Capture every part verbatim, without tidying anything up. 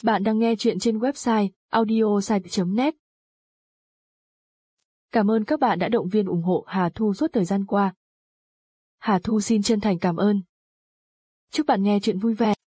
Bạn đang nghe chuyện trên website audiosite chấm net. Cảm ơn các bạn đã động viên ủng hộ Hà Thu suốt thời gian qua. Hà Thu xin chân thành cảm ơn. Chúc bạn nghe chuyện vui vẻ.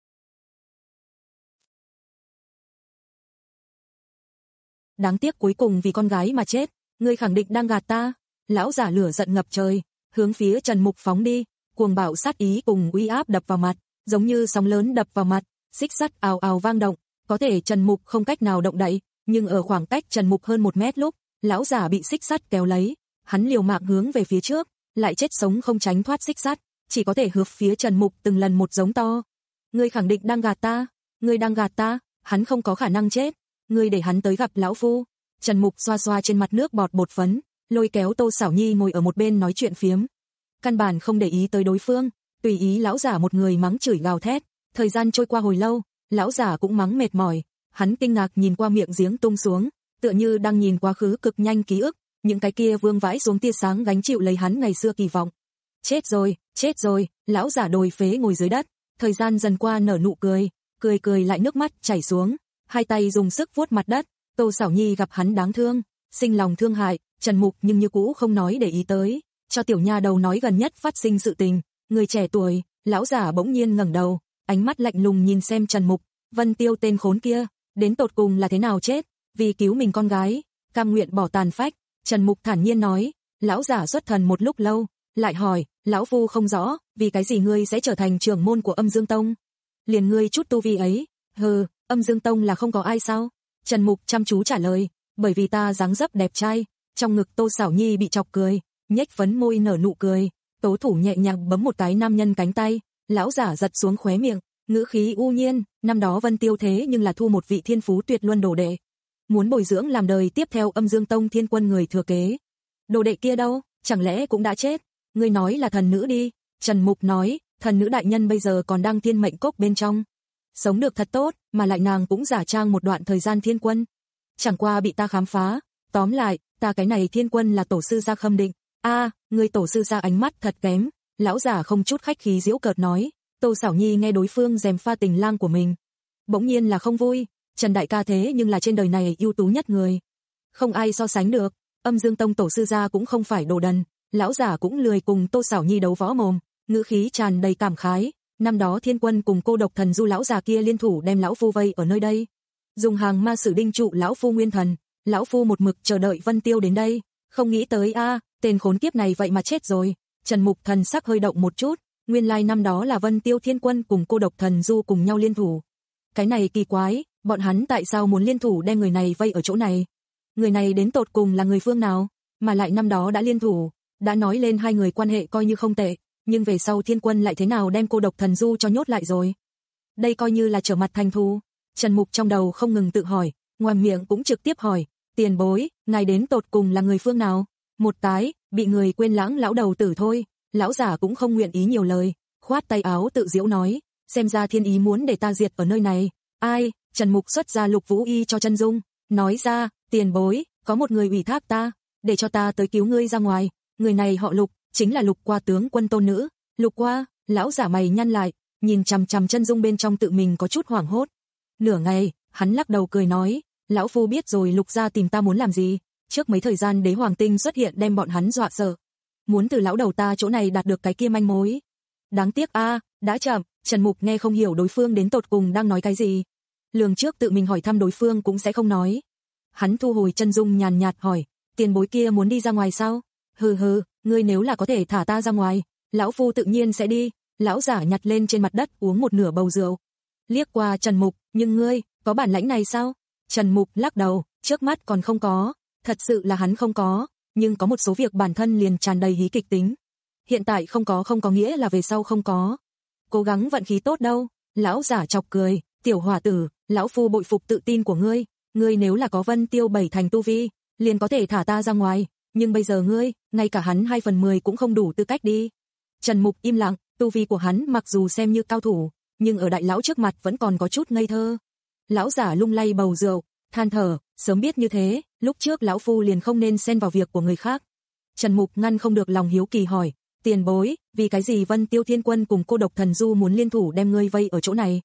Đáng tiếc cuối cùng vì con gái mà chết, ngươi khẳng định đang gạt ta. Lão giả lửa giận ngập trời, hướng phía Trần Mục phóng đi, cuồng bạo sát ý cùng uy áp đập vào mặt, giống như sóng lớn đập vào mặt, xích sắt ào ào vang động. Có thể Trần Mục không cách nào động đậy, nhưng ở khoảng cách Trần Mục hơn một mét lúc, lão giả bị xích sắt kéo lấy, hắn liều mạng hướng về phía trước, lại chết sống không tránh thoát xích sắt, chỉ có thể hướng phía Trần Mục từng lần một giống to. Ngươi khẳng định đang gạt ta, ngươi đang gạt ta, hắn không có khả năng chết, ngươi để hắn tới gặp lão phu. Trần Mục xoa xoa trên mặt nước bọt bột phấn, lôi kéo Tô Sảo Nhi ngồi ở một bên nói chuyện phiếm. Căn bản không để ý tới đối phương, tùy ý lão giả một người mắng chửi gào thét. Thời gian trôi qua hồi lâu, lão giả cũng mắng mệt mỏi, hắn kinh ngạc nhìn qua miệng giếng tung xuống, tựa như đang nhìn quá khứ cực nhanh ký ức, những cái kia vương vãi xuống tia sáng gánh chịu lấy hắn ngày xưa kỳ vọng. Chết rồi, chết rồi, lão giả đồi phế ngồi dưới đất, thời gian dần qua nở nụ cười, cười cười lại nước mắt chảy xuống, hai tay dùng sức vuốt mặt đất. Tô Sảo Nhi gặp hắn đáng thương, sinh lòng thương hại, Trần Mục nhưng như cũ không nói để ý tới, cho tiểu nha đầu nói gần nhất phát sinh sự tình. Người trẻ tuổi, lão giả bỗng nhiên ngẩng đầu, ánh mắt lạnh lùng nhìn xem Trần Mục. Vân Tiêu tên khốn kia, đến tột cùng là thế nào chết, vì cứu mình con gái, cam nguyện bỏ tàn phách. Trần Mục thản nhiên nói. Lão giả xuất thần một lúc lâu, lại hỏi, lão phu không rõ, vì cái gì ngươi sẽ trở thành trưởng môn của Âm Dương Tông? Liền ngươi chút tu vi ấy, hừ, Âm Dương Tông là không có ai sao? Trần Mục chăm chú trả lời, bởi vì ta dáng dấp đẹp trai. Trong ngực Tô Sảo Nhi bị chọc cười, nhếch phấn môi nở nụ cười, tố thủ nhẹ nhàng bấm một cái nam nhân cánh tay, lão giả giật xuống khóe miệng, ngữ khí u nhiên, năm đó Vân Tiêu thế nhưng là thu một vị thiên phú tuyệt luân đồ đệ, muốn bồi dưỡng làm đời tiếp theo Âm Dương Tông Thiên Quân người thừa kế. Đồ đệ kia đâu, chẳng lẽ cũng đã chết? Ngươi nói là thần nữ đi. Trần Mục nói, thần nữ đại nhân bây giờ còn đang thiên mệnh cốc bên trong, sống được thật tốt, mà lại nàng cũng giả trang một đoạn thời gian thiên quân, chẳng qua bị ta khám phá. Tóm lại, ta cái này thiên quân là tổ sư gia Khâm Định. A, à, người tổ sư gia ánh mắt thật kém. Lão giả không chút khách khí giễu cợt nói. Tô Sảo Nhi nghe đối phương gièm pha tình lang của mình, bỗng nhiên là không vui. Trần đại ca thế nhưng là trên đời này ưu tú nhất người, không ai so sánh được. Âm Dương Tông tổ sư gia cũng không phải đồ đần. Lão giả cũng lười cùng Tô Sảo Nhi đấu võ mồm, ngữ khí tràn đầy cảm khái. Năm đó thiên quân cùng cô độc thần du lão già kia liên thủ đem lão phu vây ở nơi đây, dùng hàng ma sử đinh trụ lão phu nguyên thần. Lão phu một mực chờ đợi Vân Tiêu đến đây, không nghĩ tới a, à, tên khốn kiếp này vậy mà chết rồi. Trần Mục thần sắc hơi động một chút, nguyên lai năm đó là Vân Tiêu thiên quân cùng cô độc thần du cùng nhau liên thủ. Cái này kỳ quái, bọn hắn tại sao muốn liên thủ đem người này vây ở chỗ này? Người này đến tột cùng là người phương nào, mà lại năm đó đã liên thủ, đã nói lên hai người quan hệ coi như không tệ, nhưng về sau thiên quân lại thế nào đem cô độc thần du cho nhốt lại rồi? Đây coi như là trở mặt thành thù. Trần Mục trong đầu không ngừng tự hỏi, ngoài miệng cũng trực tiếp hỏi, tiền bối, ngài đến tột cùng là người phương nào? Một cái, bị người quên lãng lão đầu tử thôi. Lão giả cũng không nguyện ý nhiều lời, khoát tay áo tự giễu nói, xem ra thiên ý muốn để ta diệt ở nơi này. Ai? Trần Mục xuất ra Lục Vũ Y cho chân dung, nói ra, tiền bối, có một người ủy thác ta, để cho ta tới cứu ngươi ra ngoài. Người này họ Lục, chính là Lục Qua tướng quân tôn nữ. Lục Qua, lão giả mày nhăn lại, nhìn chằm chằm chân dung bên trong tự mình có chút hoảng hốt. Nửa ngày, hắn lắc đầu cười nói, lão phu biết rồi Lục gia tìm ta muốn làm gì. Trước mấy thời gian Đế Hoàng Tinh xuất hiện đem bọn hắn dọa sợ, muốn từ lão đầu ta chỗ này đạt được cái kia manh mối. Đáng tiếc a, à, đã chậm. Trần Mục nghe không hiểu đối phương đến tột cùng đang nói cái gì, lường trước tự mình hỏi thăm đối phương cũng sẽ không nói. Hắn thu hồi chân dung nhàn nhạt hỏi, tiền bối kia muốn đi ra ngoài sao? Hừ hừ, ngươi nếu là có thể thả ta ra ngoài, lão phu tự nhiên sẽ đi. Lão giả nhặt lên trên mặt đất uống một nửa bầu rượu, liếc qua Trần Mục, nhưng ngươi, có bản lãnh này sao? Trần Mục lắc đầu, trước mắt còn không có, thật sự là hắn không có, nhưng có một số việc bản thân liền tràn đầy hí kịch tính. Hiện tại không có không có nghĩa là về sau không có. Cố gắng vận khí tốt đâu. Lão giả chọc cười, tiểu hỏa tử, lão phu bội phục tự tin của ngươi, ngươi nếu là có Vân Tiêu bảy thành tu vi, liền có thể thả ta ra ngoài, nhưng bây giờ ngươi, ngay cả hắn hai phần mười cũng không đủ tư cách đi. Trần Mục im lặng, tu vi của hắn mặc dù xem như cao thủ, nhưng ở đại lão trước mặt vẫn còn có chút ngây thơ. Lão giả lung lay bầu rượu, than thở, sớm biết như thế, lúc trước lão phu liền không nên xen vào việc của người khác. Trần Mục ngăn không được lòng hiếu kỳ hỏi, tiền bối, vì cái gì Vân Tiêu thiên quân cùng cô độc thần du muốn liên thủ đem ngươi vây ở chỗ này?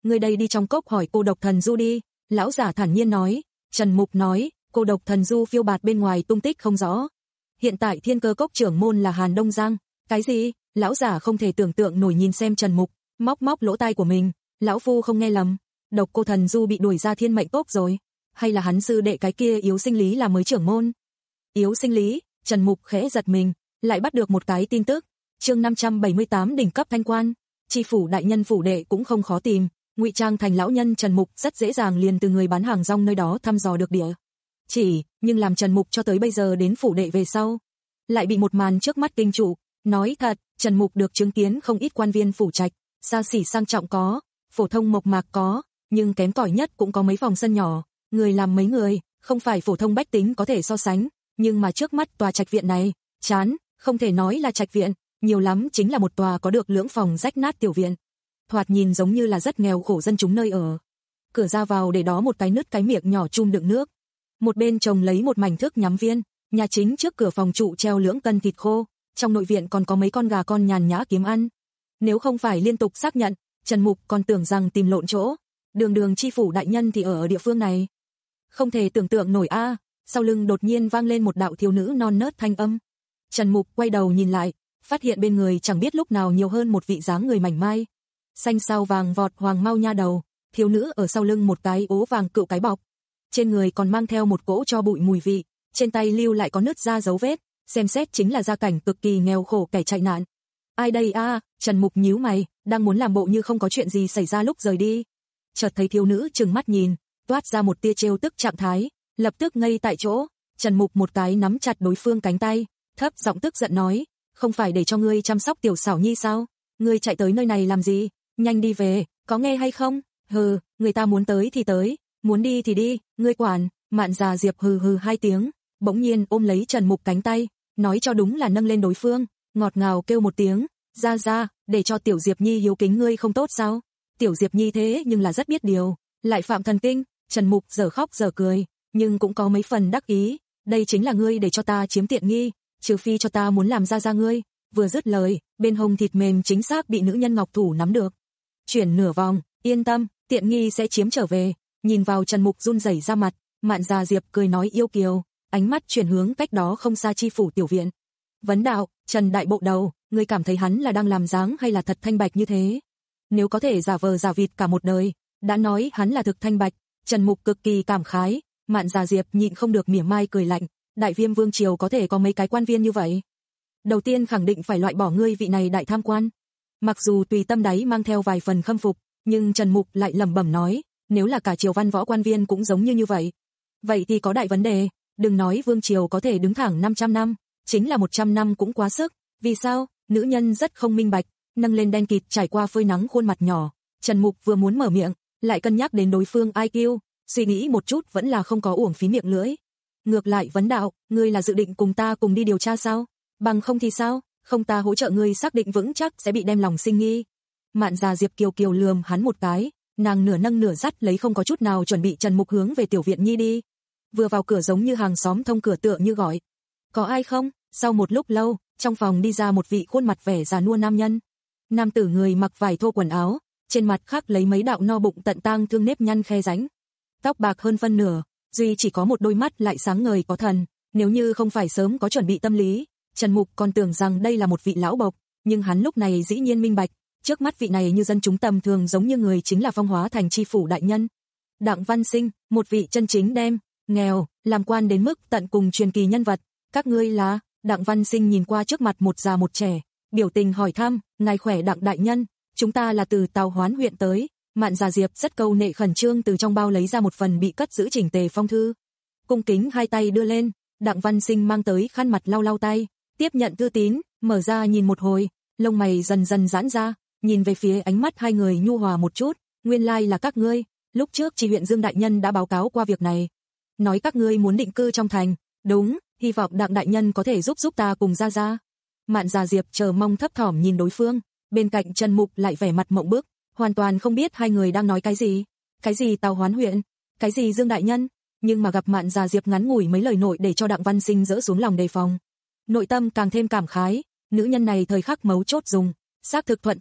ngươi đây đi trong cốc hỏi cô độc thần du đi. Lão giả thản nhiên nói. Trần Mục nói, cô độc thần du phiêu bạt bên ngoài tung tích không rõ. Hiện tại thiên cơ cốc trưởng môn là Hàn Đông Giang. Cái gì? Lão giả không thể tưởng tượng nổi nhìn xem Trần Mục, móc móc lỗ tai của mình. Lão phu không nghe lầm, độc cô thần du bị đuổi ra thiên mệnh cốc rồi. Hay là hắn sư đệ cái kia yếu sinh lý là mới trưởng môn? Yếu sinh lý, Trần Mục khẽ giật mình, lại bắt được một cái tin tức. Chương năm trăm bảy mươi tám đỉnh cấp thanh quan. Chi phủ đại nhân phủ đệ cũng không khó tìm, ngụy trang thành lão nhân Trần Mục rất dễ dàng liền từ người bán hàng rong nơi đó thăm dò được địa chỉ, nhưng làm Trần Mục cho tới bây giờ đến phủ đệ về sau, lại bị một màn trước mắt kinh trụ. Nói thật, Trần Mục được chứng kiến không ít quan viên phủ trạch, xa xỉ sang trọng có, phổ thông mộc mạc có, nhưng kém cỏi nhất cũng có mấy phòng sân nhỏ, người làm mấy người, không phải phổ thông bách tính có thể so sánh, nhưng mà trước mắt tòa trạch viện này, chán, không thể nói là trạch viện, nhiều lắm chính là một tòa có được lưỡng phòng rách nát tiểu viện. Thoạt nhìn giống như là rất nghèo khổ dân chúng nơi ở. Cửa ra vào để đó một cái nứt cái miệng nhỏ chum đựng nước. Một bên trồng lấy một mảnh thước nhắm viên, nhà chính trước cửa phòng trụ treo lưỡng cân thịt khô, trong nội viện còn có mấy con gà con nhàn nhã kiếm ăn. Nếu không phải liên tục xác nhận, Trần Mục còn tưởng rằng tìm lộn chỗ. Đường đường chi phủ đại nhân thì ở ở địa phương này. Không thể tưởng tượng nổi a. À, sau lưng đột nhiên vang lên một đạo thiếu nữ non nớt thanh âm. Trần Mục quay đầu nhìn lại, phát hiện bên người chẳng biết lúc nào nhiều hơn một vị dáng người mảnh mai, xanh sao vàng vọt hoàng mau nha đầu, thiếu nữ ở sau lưng một cái ố vàng cựu cái bọc, trên người còn mang theo một cỗ cho bụi mùi vị, trên tay lưu lại có nứt da dấu vết, xem xét chính là gia cảnh cực kỳ nghèo khổ kẻ chạy nạn. Ai đây a? À, Trần Mục nhíu mày, đang muốn làm bộ như không có chuyện gì xảy ra lúc rời đi, chợt thấy thiếu nữ trừng mắt nhìn, toát ra một tia trêu tức trạng thái, lập tức ngây tại chỗ. Trần Mục một cái nắm chặt đối phương cánh tay, thấp giọng tức giận nói, không phải để cho ngươi chăm sóc tiểu xảo nhi sao? Ngươi chạy tới nơi này làm gì? Nhanh đi về, có nghe hay không? Hừ, người ta muốn tới thì tới, muốn đi thì đi, ngươi quản. Mạn Già Diệp hừ hừ hai tiếng, bỗng nhiên ôm lấy Trần Mục cánh tay, nói cho đúng là nâng lên đối phương, ngọt ngào kêu một tiếng, ra ra, để cho tiểu Diệp Nhi hiếu kính ngươi không tốt sao? Tiểu Diệp Nhi thế nhưng là rất biết điều, lại phạm thần kinh. Trần Mục giờ khóc giờ cười, nhưng cũng có mấy phần đắc ý, đây chính là ngươi để cho ta chiếm tiện nghi, trừ phi cho ta muốn làm ra ra ngươi. Vừa dứt lời, bên hông thịt mềm chính xác bị nữ nhân ngọc thủ nắm được, chuyển nửa vòng, yên tâm, tiện nghi sẽ chiếm trở về. Nhìn vào Trần Mục run rẩy ra mặt, Mạn Già Diệp cười nói yêu kiều, ánh mắt chuyển hướng cách đó không xa chi phủ tiểu viện. Vấn đạo, Trần đại bộ đầu, ngươi cảm thấy hắn là đang làm dáng hay là thật thanh bạch như thế? Nếu có thể giả vờ giả vịt cả một đời, đã nói hắn là thực thanh bạch. Trần Mục cực kỳ cảm khái. Mạn Già Diệp nhịn không được mỉa mai cười lạnh, Đại Viêm vương triều có thể có mấy cái quan viên như vậy? Đầu tiên khẳng định phải loại bỏ ngươi vị này đại tham quan. Mặc dù tùy tâm đáy mang theo vài phần khâm phục, nhưng Trần Mục lại lẩm bẩm nói, nếu là cả triều văn võ quan viên cũng giống như như vậy, vậy thì có đại vấn đề. Đừng nói vương triều có thể đứng thẳng năm trăm năm, chính là một trăm năm cũng quá sức. Vì sao? Nữ nhân rất không minh bạch, nâng lên đen kịt trải qua phơi nắng khuôn mặt nhỏ. Trần Mục vừa muốn mở miệng, lại cân nhắc đến đối phương i kiu, suy nghĩ một chút vẫn là không có uổng phí miệng lưỡi. Ngược lại vấn đạo, ngươi là dự định cùng ta cùng đi điều tra sao? Bằng không thì sao? Không ta hỗ trợ ngươi xác định vững chắc sẽ bị đem lòng sinh nghi. Mạn Già Diệp kiều kiều lườm hắn một cái, nàng nửa nâng nửa dắt lấy không có chút nào chuẩn bị Trần Mục hướng về tiểu viện nhi đi. Vừa vào cửa giống như hàng xóm thông cửa tựa như gọi, có ai không? Sau một lúc lâu, trong phòng đi ra một vị khuôn mặt vẻ già nua nam nhân. Nam tử người mặc vải thô quần áo, trên mặt khắc lấy mấy đạo no bụng tận tang thương nếp nhăn khe rãnh, tóc bạc hơn phân nửa, duy chỉ có một đôi mắt lại sáng ngời có thần. Nếu như không phải sớm có chuẩn bị tâm lý, Trần Mục còn tưởng rằng đây là một vị lão bộc, nhưng hắn lúc này dĩ nhiên minh bạch, trước mắt vị này như dân chúng tầm thường giống như người chính là Phong Hóa Thành chi phủ đại nhân Đặng Văn Sinh, một vị chân chính đem nghèo làm quan đến mức tận cùng truyền kỳ nhân vật. Các ngươi là? Đặng Văn Sinh nhìn qua trước mặt một già một trẻ, biểu tình hỏi thăm, ngài khỏe Đặng đại nhân, chúng ta là từ Tào Hoán huyện tới. Mạn Già Diệp rất câu nệ khẩn trương từ trong bao lấy ra một phần bị cất giữ chỉnh tề phong thư, cung kính hai tay đưa lên. Đặng Văn Sinh mang tới khăn mặt lau lau tay, tiếp nhận thư tín, mở ra nhìn một hồi, lông mày dần dần giãn ra, nhìn về phía ánh mắt hai người nhu hòa một chút, nguyên lai like là các ngươi, lúc trước chỉ huyện Dương đại nhân đã báo cáo qua việc này, nói các ngươi muốn định cư trong thành. Đúng, hy vọng Đặng đại nhân có thể giúp giúp ta cùng ra ra. Mạn Già Diệp chờ mong thấp thỏm nhìn đối phương, bên cạnh Trần Mục lại vẻ mặt mộng bức, hoàn toàn không biết hai người đang nói cái gì. Cái gì Tào Hoán huyện, cái gì Dương đại nhân, nhưng mà gặp Mạn Già Diệp ngắn ngủi mấy lời nội để cho Đặng Văn Sinh dỡ xuống lòng đề phòng, nội tâm càng thêm cảm khái, nữ nhân này thời khắc mấu chốt dùng, xác thực thuận tay,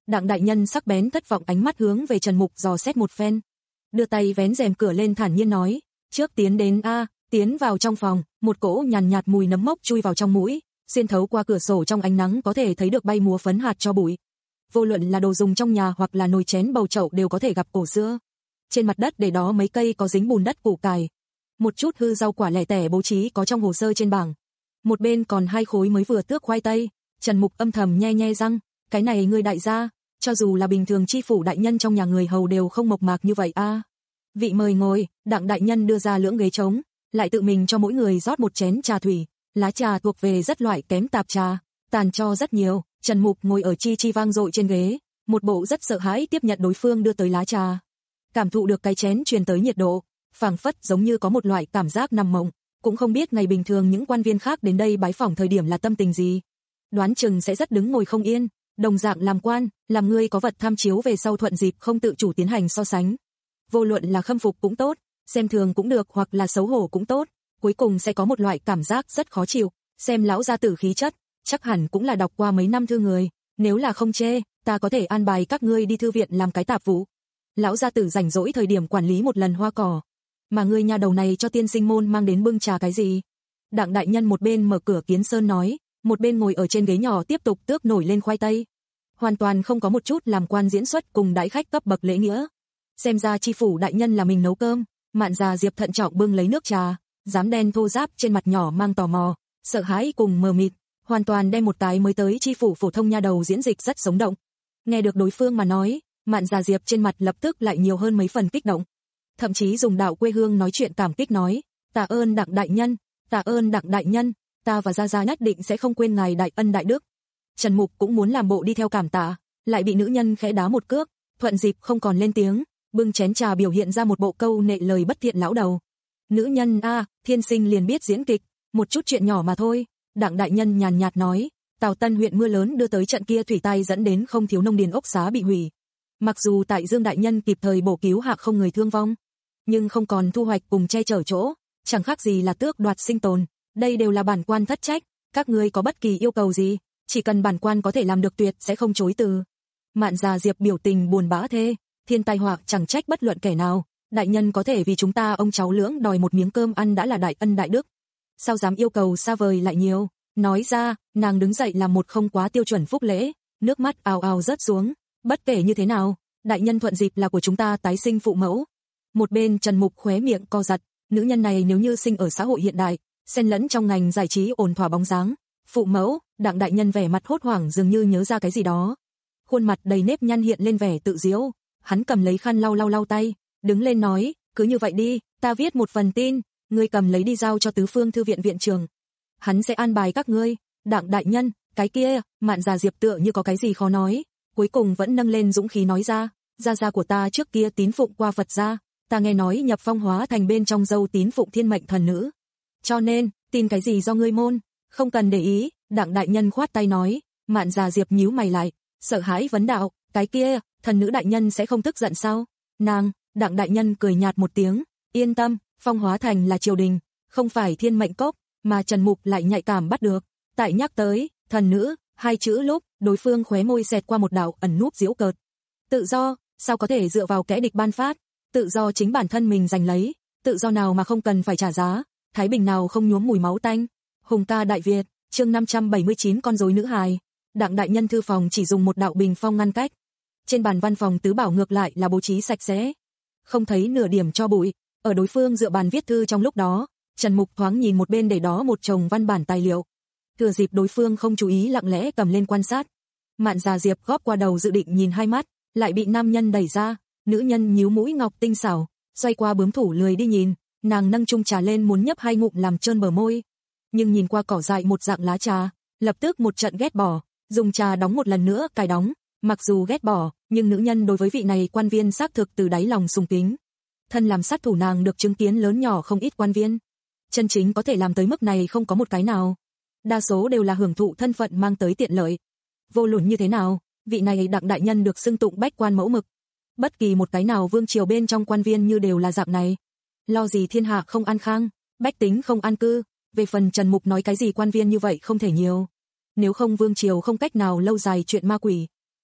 Đặng đại nhân sắc bén thất vọng ánh mắt hướng về Trần Mục dò xét một phen. Đưa tay vén rèm cửa lên thản nhiên nói, trước tiến đến a, tiến vào trong phòng, một cỗ nhàn nhạt mùi nấm mốc chui vào trong mũi, xuyên thấu qua cửa sổ trong ánh nắng có thể thấy được bay múa phấn hạt cho bụi. Vô luận là đồ dùng trong nhà hoặc là nồi chén bầu chậu đều có thể gặp cổ xưa. Trên mặt đất để đó mấy cây có dính bùn đất củ cải. Một chút hư rau quả lẻ tẻ bố trí có trong hồ sơ trên bảng. Một bên còn hai khối mới vừa tước khoai tây. Trần Mục âm thầm nhe nhe răng, cái này ngươi đại gia, cho dù là bình thường chi phủ đại nhân trong nhà người hầu đều không mộc mạc như vậy a. Vị mời ngồi, Đặng đại nhân đưa ra lưỡng ghế trống, lại tự mình cho mỗi người rót một chén trà thủy, lá trà thuộc về rất loại kém tạp trà, tàn cho rất nhiều. Trần Mục ngồi ở chi chi vang dội trên ghế, một bộ rất sợ hãi tiếp nhận đối phương đưa tới lá trà. Cảm thụ được cái chén truyền tới nhiệt độ, phảng phất giống như có một loại cảm giác nằm mộng, cũng không biết ngày bình thường những quan viên khác đến đây bái phỏng thời điểm là tâm tình gì. Đoán chừng sẽ rất đứng ngồi không yên, đồng dạng làm quan, làm ngươi có vật tham chiếu về sau thuận dịp không tự chủ tiến hành so sánh. Vô luận là khâm phục cũng tốt, xem thường cũng được hoặc là xấu hổ cũng tốt, cuối cùng sẽ có một loại cảm giác rất khó chịu, xem lão gia tử khí chất, chắc hẳn cũng là đọc qua mấy năm thư người, nếu là không chê, ta có thể an bài các ngươi đi thư viện làm cái tạp vụ. Lão gia tử rảnh rỗi thời điểm quản lý một lần hoa cỏ, mà ngươi nhà đầu này cho tiên sinh môn mang đến bưng trà cái gì? Đặng đại nhân một bên mở cửa kiến sơn nói, một bên ngồi ở trên ghế nhỏ tiếp tục tước nổi lên khoai tây. Hoàn toàn không có một chút làm quan diễn xuất cùng đãi khách cấp bậc lễ nghĩa. Xem ra chi phủ đại nhân là mình nấu cơm, Mạn già Diệp thận trọng bưng lấy nước trà, dám đen thô ráp trên mặt nhỏ mang tò mò, sợ hãi cùng mờ mịt, hoàn toàn đem một cái mới tới chi phủ phổ thông nha đầu diễn dịch rất sống động. Nghe được đối phương mà nói, Mạn già Diệp trên mặt lập tức lại nhiều hơn mấy phần kích động. Thậm chí dùng đạo quê hương nói chuyện cảm kích nói, tạ ơn Đặng đại nhân, tạ ơn Đặng đại nhân, ta và gia gia nhất định sẽ không quên ngài đại ân đại đức. Trần Mục cũng muốn làm bộ đi theo cảm tạ, lại bị nữ nhân khẽ đá một cước, thuận dịp không còn lên tiếng, bưng chén trà biểu hiện ra một bộ câu nệ lời bất thiện lão đầu. Nữ nhân a, thiên sinh liền biết diễn kịch, một chút chuyện nhỏ mà thôi. Đặng đại nhân nhàn nhạt nói, Tào Tân huyện mưa lớn đưa tới trận kia thủy tai dẫn đến không thiếu nông điền ốc xá bị hủy. Mặc dù tại Dương đại nhân kịp thời bổ cứu hạ không người thương vong, nhưng không còn thu hoạch cùng che chở chỗ, chẳng khác gì là tước đoạt sinh tồn. Đây đều là bản quan thất trách, các ngươi có bất kỳ yêu cầu gì, chỉ cần bản quan có thể làm được tuyệt sẽ không chối từ. Mạn già Diệp biểu tình buồn bã thê, thiên tai họa chẳng trách bất luận kẻ nào, đại nhân có thể vì chúng ta ông cháu lưỡng đòi một miếng cơm ăn đã là đại ân đại đức. Sao dám yêu cầu xa vời lại nhiều, nói ra, nàng đứng dậy làm một không quá tiêu chuẩn phúc lễ, nước mắt ào ào rớt xuống, bất kể như thế nào, đại nhân thuận dịp là của chúng ta tái sinh phụ mẫu. Một bên Trần Mục khóe miệng co giật, nữ nhân này nếu như sinh ở xã hội hiện đại, xen lẫn trong ngành giải trí ổn thỏa bóng dáng, phụ mẫu, Đặng đại nhân vẻ mặt hốt hoảng dường như nhớ ra cái gì đó. Khuôn mặt đầy nếp nhăn hiện lên vẻ tự diễu, hắn cầm lấy khăn lau lau lau tay, đứng lên nói, cứ như vậy đi, ta viết một phần tin, ngươi cầm lấy đi giao cho tứ phương thư viện viện trưởng. Hắn sẽ an bài các ngươi. Đặng đại nhân, cái kia, Mạn già Diệp tựa như có cái gì khó nói, cuối cùng vẫn nâng lên dũng khí nói ra, gia gia của ta trước kia tín phụng qua Phật gia, ta nghe nói nhập phong hóa thành bên trong dâu tín phụng thiên mệnh thần nữ. Cho nên, tin cái gì do ngươi môn, không cần để ý. Đặng đại nhân khoát tay nói. Mạn già Diệp nhíu mày lại, sợ hãi vấn đạo, cái kia, thần nữ đại nhân sẽ không tức giận sao? Nàng, Đặng đại nhân cười nhạt một tiếng, yên tâm, phong hóa thành là triều đình, không phải thiên mệnh cốc, mà Trần Mục lại nhạy cảm bắt được. Tại nhắc tới, thần nữ, hai chữ lúc, đối phương khóe môi xẹt qua một đạo ẩn núp giễu cợt. Tự do, sao có thể dựa vào kẻ địch ban phát, tự do chính bản thân mình giành lấy, tự do nào mà không cần phải trả giá, thái bình nào không nhuốm mùi máu tanh. Hùng ca Đại Việt, chương năm trăm bảy mươi chín con rối nữ hài. Đặng đại nhân thư phòng chỉ dùng một đạo bình phong ngăn cách. Trên bàn văn phòng tứ bảo ngược lại là bố trí sạch sẽ, không thấy nửa điểm cho bụi. Ở đối phương dựa bàn viết thư trong lúc đó, Trần Mục thoáng nhìn một bên để đó một chồng văn bản tài liệu. Thừa dịp đối phương không chú ý lặng lẽ cầm lên quan sát. Mạn già Diệp góp qua đầu dự định nhìn hai mắt, lại bị nam nhân đẩy ra. Nữ nhân nhíu mũi ngọc tinh xảo, xoay qua bướm thủ lười đi nhìn, nàng nâng chung trà lên muốn nhấp hai ngụm làm trơn bờ môi. Nhưng nhìn qua cỏ dại một dạng lá trà, lập tức một trận ghét bỏ, dùng trà đóng một lần nữa cài đóng. Mặc dù ghét bỏ, nhưng nữ nhân đối với vị này quan viên xác thực từ đáy lòng sùng kính. Thân làm sát thủ nàng được chứng kiến lớn nhỏ không ít quan viên, chân chính có thể làm tới mức này không có một cái nào. Đa số đều là hưởng thụ thân phận mang tới tiện lợi. Vô luận như thế nào, vị này Đặng đại nhân được xưng tụng bách quan mẫu mực. Bất kỳ một cái nào vương triều bên trong quan viên như đều là dạng này. Lo gì thiên hạ không an khang, bách tính không an cư. Về phần Trần Mục nói cái gì quan viên như vậy không thể nhiều. Nếu không vương triều không cách nào lâu dài chuyện ma quỷ.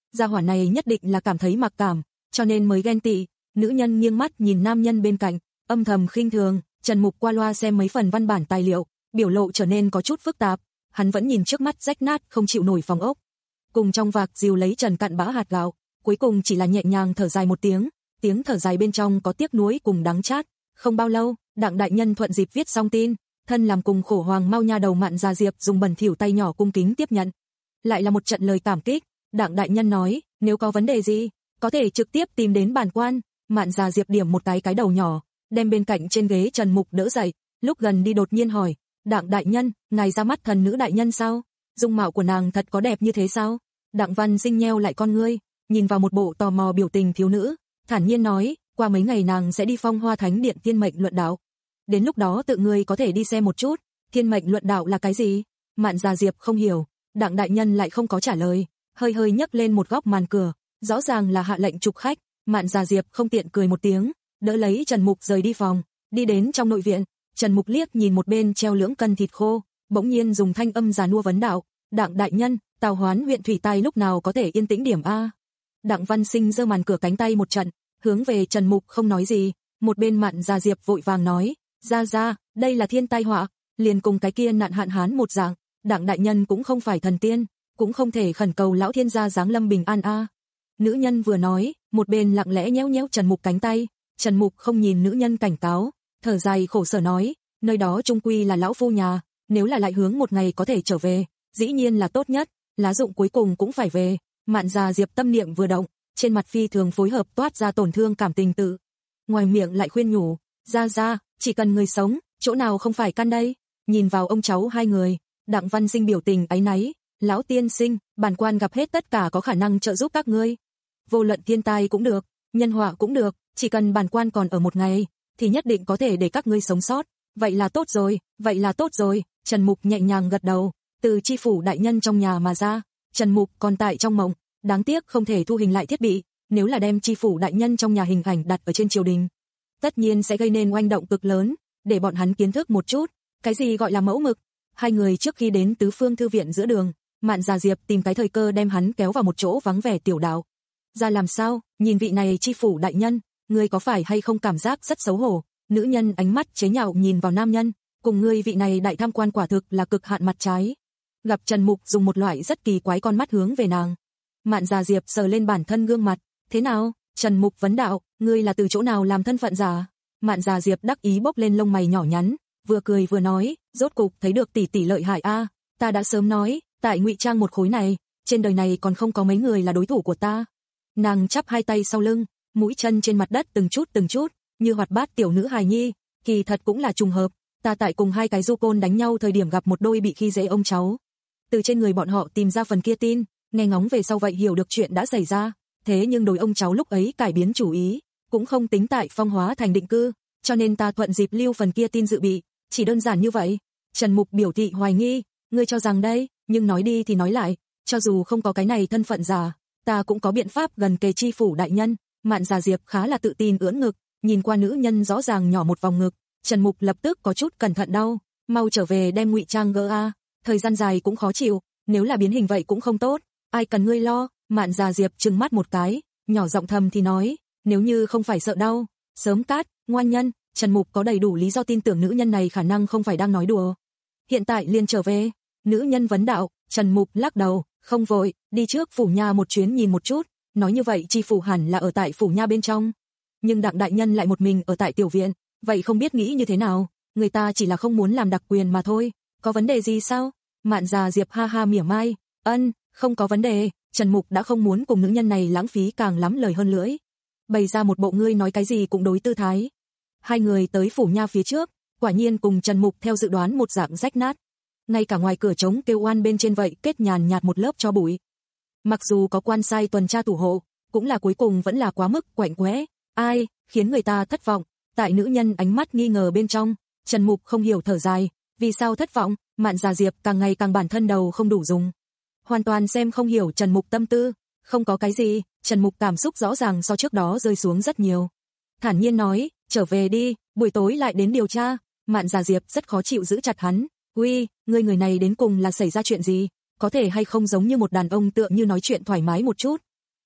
gia hỏa này nhất định là cảm thấy mặc cảm, cho nên mới ghen tị. Nữ nhân nghiêng mắt nhìn nam nhân bên cạnh, âm thầm khinh thường. Trần Mục qua loa xem mấy phần văn bản tài liệu, biểu lộ trở nên có chút phức tạp. Hắn vẫn nhìn trước mắt rách nát không chịu nổi phòng ốc, cùng trong vạc dìu lấy Trần cặn bã hạt gạo, cuối cùng chỉ là nhẹ nhàng thở dài một tiếng, tiếng thở dài bên trong có tiếc nuối cùng đắng chát. Không bao lâu, Đặng đại nhân thuận dịp viết xong tin, thân làm cùng khổ hoàng mau nha đầu Mạn Già Diệp dùng bẩn thỉu tay nhỏ cung kính tiếp nhận. Lại là một trận lời cảm kích. Đặng đại nhân nói, nếu có vấn đề gì, có thể trực tiếp tìm đến bản quan. Mạn Già Diệp điểm một cái cái đầu nhỏ, đem bên cạnh trên ghế Trần Mục đỡ dậy, lúc gần đi đột nhiên hỏi, Đặng đại nhân, ngài ra mắt thần nữ đại nhân sao? Dung mạo của nàng thật có đẹp như thế sao? Đặng Văn Sinh nheo lại con ngươi, nhìn vào một bộ tò mò biểu tình thiếu nữ, thản nhiên nói, qua mấy ngày nàng sẽ đi Phong Hoa Thánh Điện Thiên Mệnh luận đạo. Đến lúc đó tự ngươi có thể đi xem một chút. Thiên Mệnh luận đạo là cái gì? Mạn Già Diệp không hiểu, Đặng đại nhân lại không có trả lời, hơi hơi nhấc lên một góc màn cửa, rõ ràng là hạ lệnh trục khách. Mạn Già Diệp không tiện cười một tiếng, đỡ lấy Trần Mục rời đi phòng, đi đến trong nội viện. Trần Mục liếc nhìn một bên treo lưỡng cân thịt khô, bỗng nhiên dùng thanh âm già nua vấn đạo, Đặng đại nhân, Tào Hoán huyện thủy tài lúc nào có thể yên tĩnh điểm a? Đặng Văn Sinh giơ màn cửa cánh tay một trận, hướng về Trần Mục không nói gì. Một bên Mạn Già Diệp vội vàng nói, ra ra, đây là thiên tai họa, liền cùng cái kia nạn hạn hán một dạng, Đặng đại nhân cũng không phải thần tiên, cũng không thể khẩn cầu lão thiên gia giáng lâm bình an a. Nữ nhân vừa nói, một bên lặng lẽ nhéo nhéo Trần Mục cánh tay. Trần Mục không nhìn nữ nhân cảnh cáo, thở dài khổ sở nói, nơi đó trung quy là lão phu nhà, nếu là lại hướng một ngày có thể trở về, dĩ nhiên là tốt nhất, lá dụng cuối cùng cũng phải về. Mạn Già Diệp tâm niệm vừa động, trên mặt phi thường phối hợp toát ra tổn thương cảm tình tự. Ngoài miệng lại khuyên nhủ, ra ra, chỉ cần người sống, chỗ nào không phải căn đây. Nhìn vào ông cháu hai người, Đặng Văn Sinh biểu tình áy náy, lão tiên sinh, bản quan gặp hết tất cả có khả năng trợ giúp các ngươi. Vô luận thiên tai cũng được, nhân họa cũng được, chỉ cần bản quan còn ở một ngày, thì nhất định có thể để các ngươi sống sót. Vậy là tốt rồi, vậy là tốt rồi. Trần Mục nhẹ nhàng gật đầu, từ chi phủ đại nhân trong nhà mà ra. Trần Mục còn tại trong mộng, đáng tiếc không thể thu hình lại thiết bị, nếu là đem chi phủ đại nhân trong nhà hình ảnh đặt ở trên triều đình, tất nhiên sẽ gây nên oanh động cực lớn, để bọn hắn kiến thức một chút, cái gì gọi là mẫu mực. Hai người trước khi đến Tứ Phương thư viện giữa đường, Mạn Già Diệp tìm cái thời cơ đem hắn kéo vào một chỗ vắng vẻ tiểu đạo. Ra làm sao, nhìn vị này chi phủ đại nhân, ngươi có phải hay không cảm giác rất xấu hổ? Nữ nhân ánh mắt chế nhạo nhìn vào nam nhân, cùng ngươi vị này đại tham quan quả thực là cực hạn mặt trái. Gặp Trần Mục dùng một loại rất kỳ quái con mắt hướng về nàng. Mạn Già Diệp sờ lên bản thân gương mặt, thế nào? Trần Mục vấn đạo, ngươi là từ chỗ nào làm thân phận giả? Mạn Già Diệp đắc ý bốc lên lông mày nhỏ nhắn, vừa cười vừa nói, rốt cục thấy được tỷ tỷ lợi hại a, ta đã sớm nói, tại ngụy trang một khối này, trên đời này còn không có mấy người là đối thủ của ta. Nàng chắp hai tay sau lưng, mũi chân trên mặt đất từng chút từng chút, như hoạt bát tiểu nữ hài nhi, kỳ thật cũng là trùng hợp, ta tại cùng hai cái du côn đánh nhau thời điểm gặp một đôi bị khi dễ ông cháu. Từ trên người bọn họ tìm ra phần kia tin, nghe ngóng về sau vậy hiểu được chuyện đã xảy ra, thế nhưng đối ông cháu lúc ấy cải biến chủ ý, cũng không tính tại Phong Hóa Thành định cư, cho nên ta thuận dịp lưu phần kia tin dự bị, chỉ đơn giản như vậy. Trần Mục biểu thị hoài nghi, ngươi cho rằng đây, nhưng nói đi thì nói lại, cho dù không có cái này thân phận giả, ta cũng có biện pháp gần kề chi phủ đại nhân. Mạn Già Diệp khá là tự tin ưỡn ngực, nhìn qua nữ nhân rõ ràng nhỏ một vòng ngực, Trần Mục lập tức có chút cẩn thận đau, mau trở về đem ngụy trang gỡ a, thời gian dài cũng khó chịu, nếu là biến hình vậy cũng không tốt, ai cần ngươi lo. Mạn Già Diệp trừng mắt một cái, nhỏ giọng thầm thì nói, nếu như không phải sợ đau, sớm cát, ngoan nhân. Trần Mục có đầy đủ lý do tin tưởng nữ nhân này khả năng không phải đang nói đùa. Hiện tại liền trở về. Nữ nhân vấn đạo. Trần Mục lắc đầu, không vội, đi trước phủ nha một chuyến nhìn một chút. Nói như vậy chi phủ hẳn là ở tại phủ nha bên trong, nhưng Đặng đại nhân lại một mình ở tại tiểu viện, vậy không biết nghĩ như thế nào. Người ta chỉ là không muốn làm đặc quyền mà thôi, có vấn đề gì sao? Mạn Già Diệp ha ha mỉa mai, ân, không có vấn đề. Trần Mục đã không muốn cùng nữ nhân này lãng phí càng lắm lời hơn lưỡi, bày ra một bộ ngươi nói cái gì cũng đối tư thái. Hai người tới phủ nha phía trước, quả nhiên cùng Trần Mục theo dự đoán một dạng rách nát, ngay cả ngoài cửa trống kêu oan bên trên vậy kết nhàn nhạt một lớp tro bụi. Mặc dù có quan sai tuần tra thủ hộ, cũng là cuối cùng vẫn là quá mức quạnh quẽ, ai, khiến người ta thất vọng. Tại nữ nhân ánh mắt nghi ngờ bên trong, Trần Mục không hiểu thở dài, vì sao thất vọng? Mạn Già Diệp càng ngày càng bản thân đầu không đủ dùng, hoàn toàn xem không hiểu Trần Mục tâm tư. Không có cái gì, Trần Mục cảm xúc rõ ràng so trước đó rơi xuống rất nhiều. Thản nhiên nói, trở về đi, buổi tối lại đến điều tra. Mạn Già Diệp rất khó chịu giữ chặt hắn, uy, ngươi người này đến cùng là xảy ra chuyện gì? Có thể hay không giống như một đàn ông tựa như nói chuyện thoải mái một chút,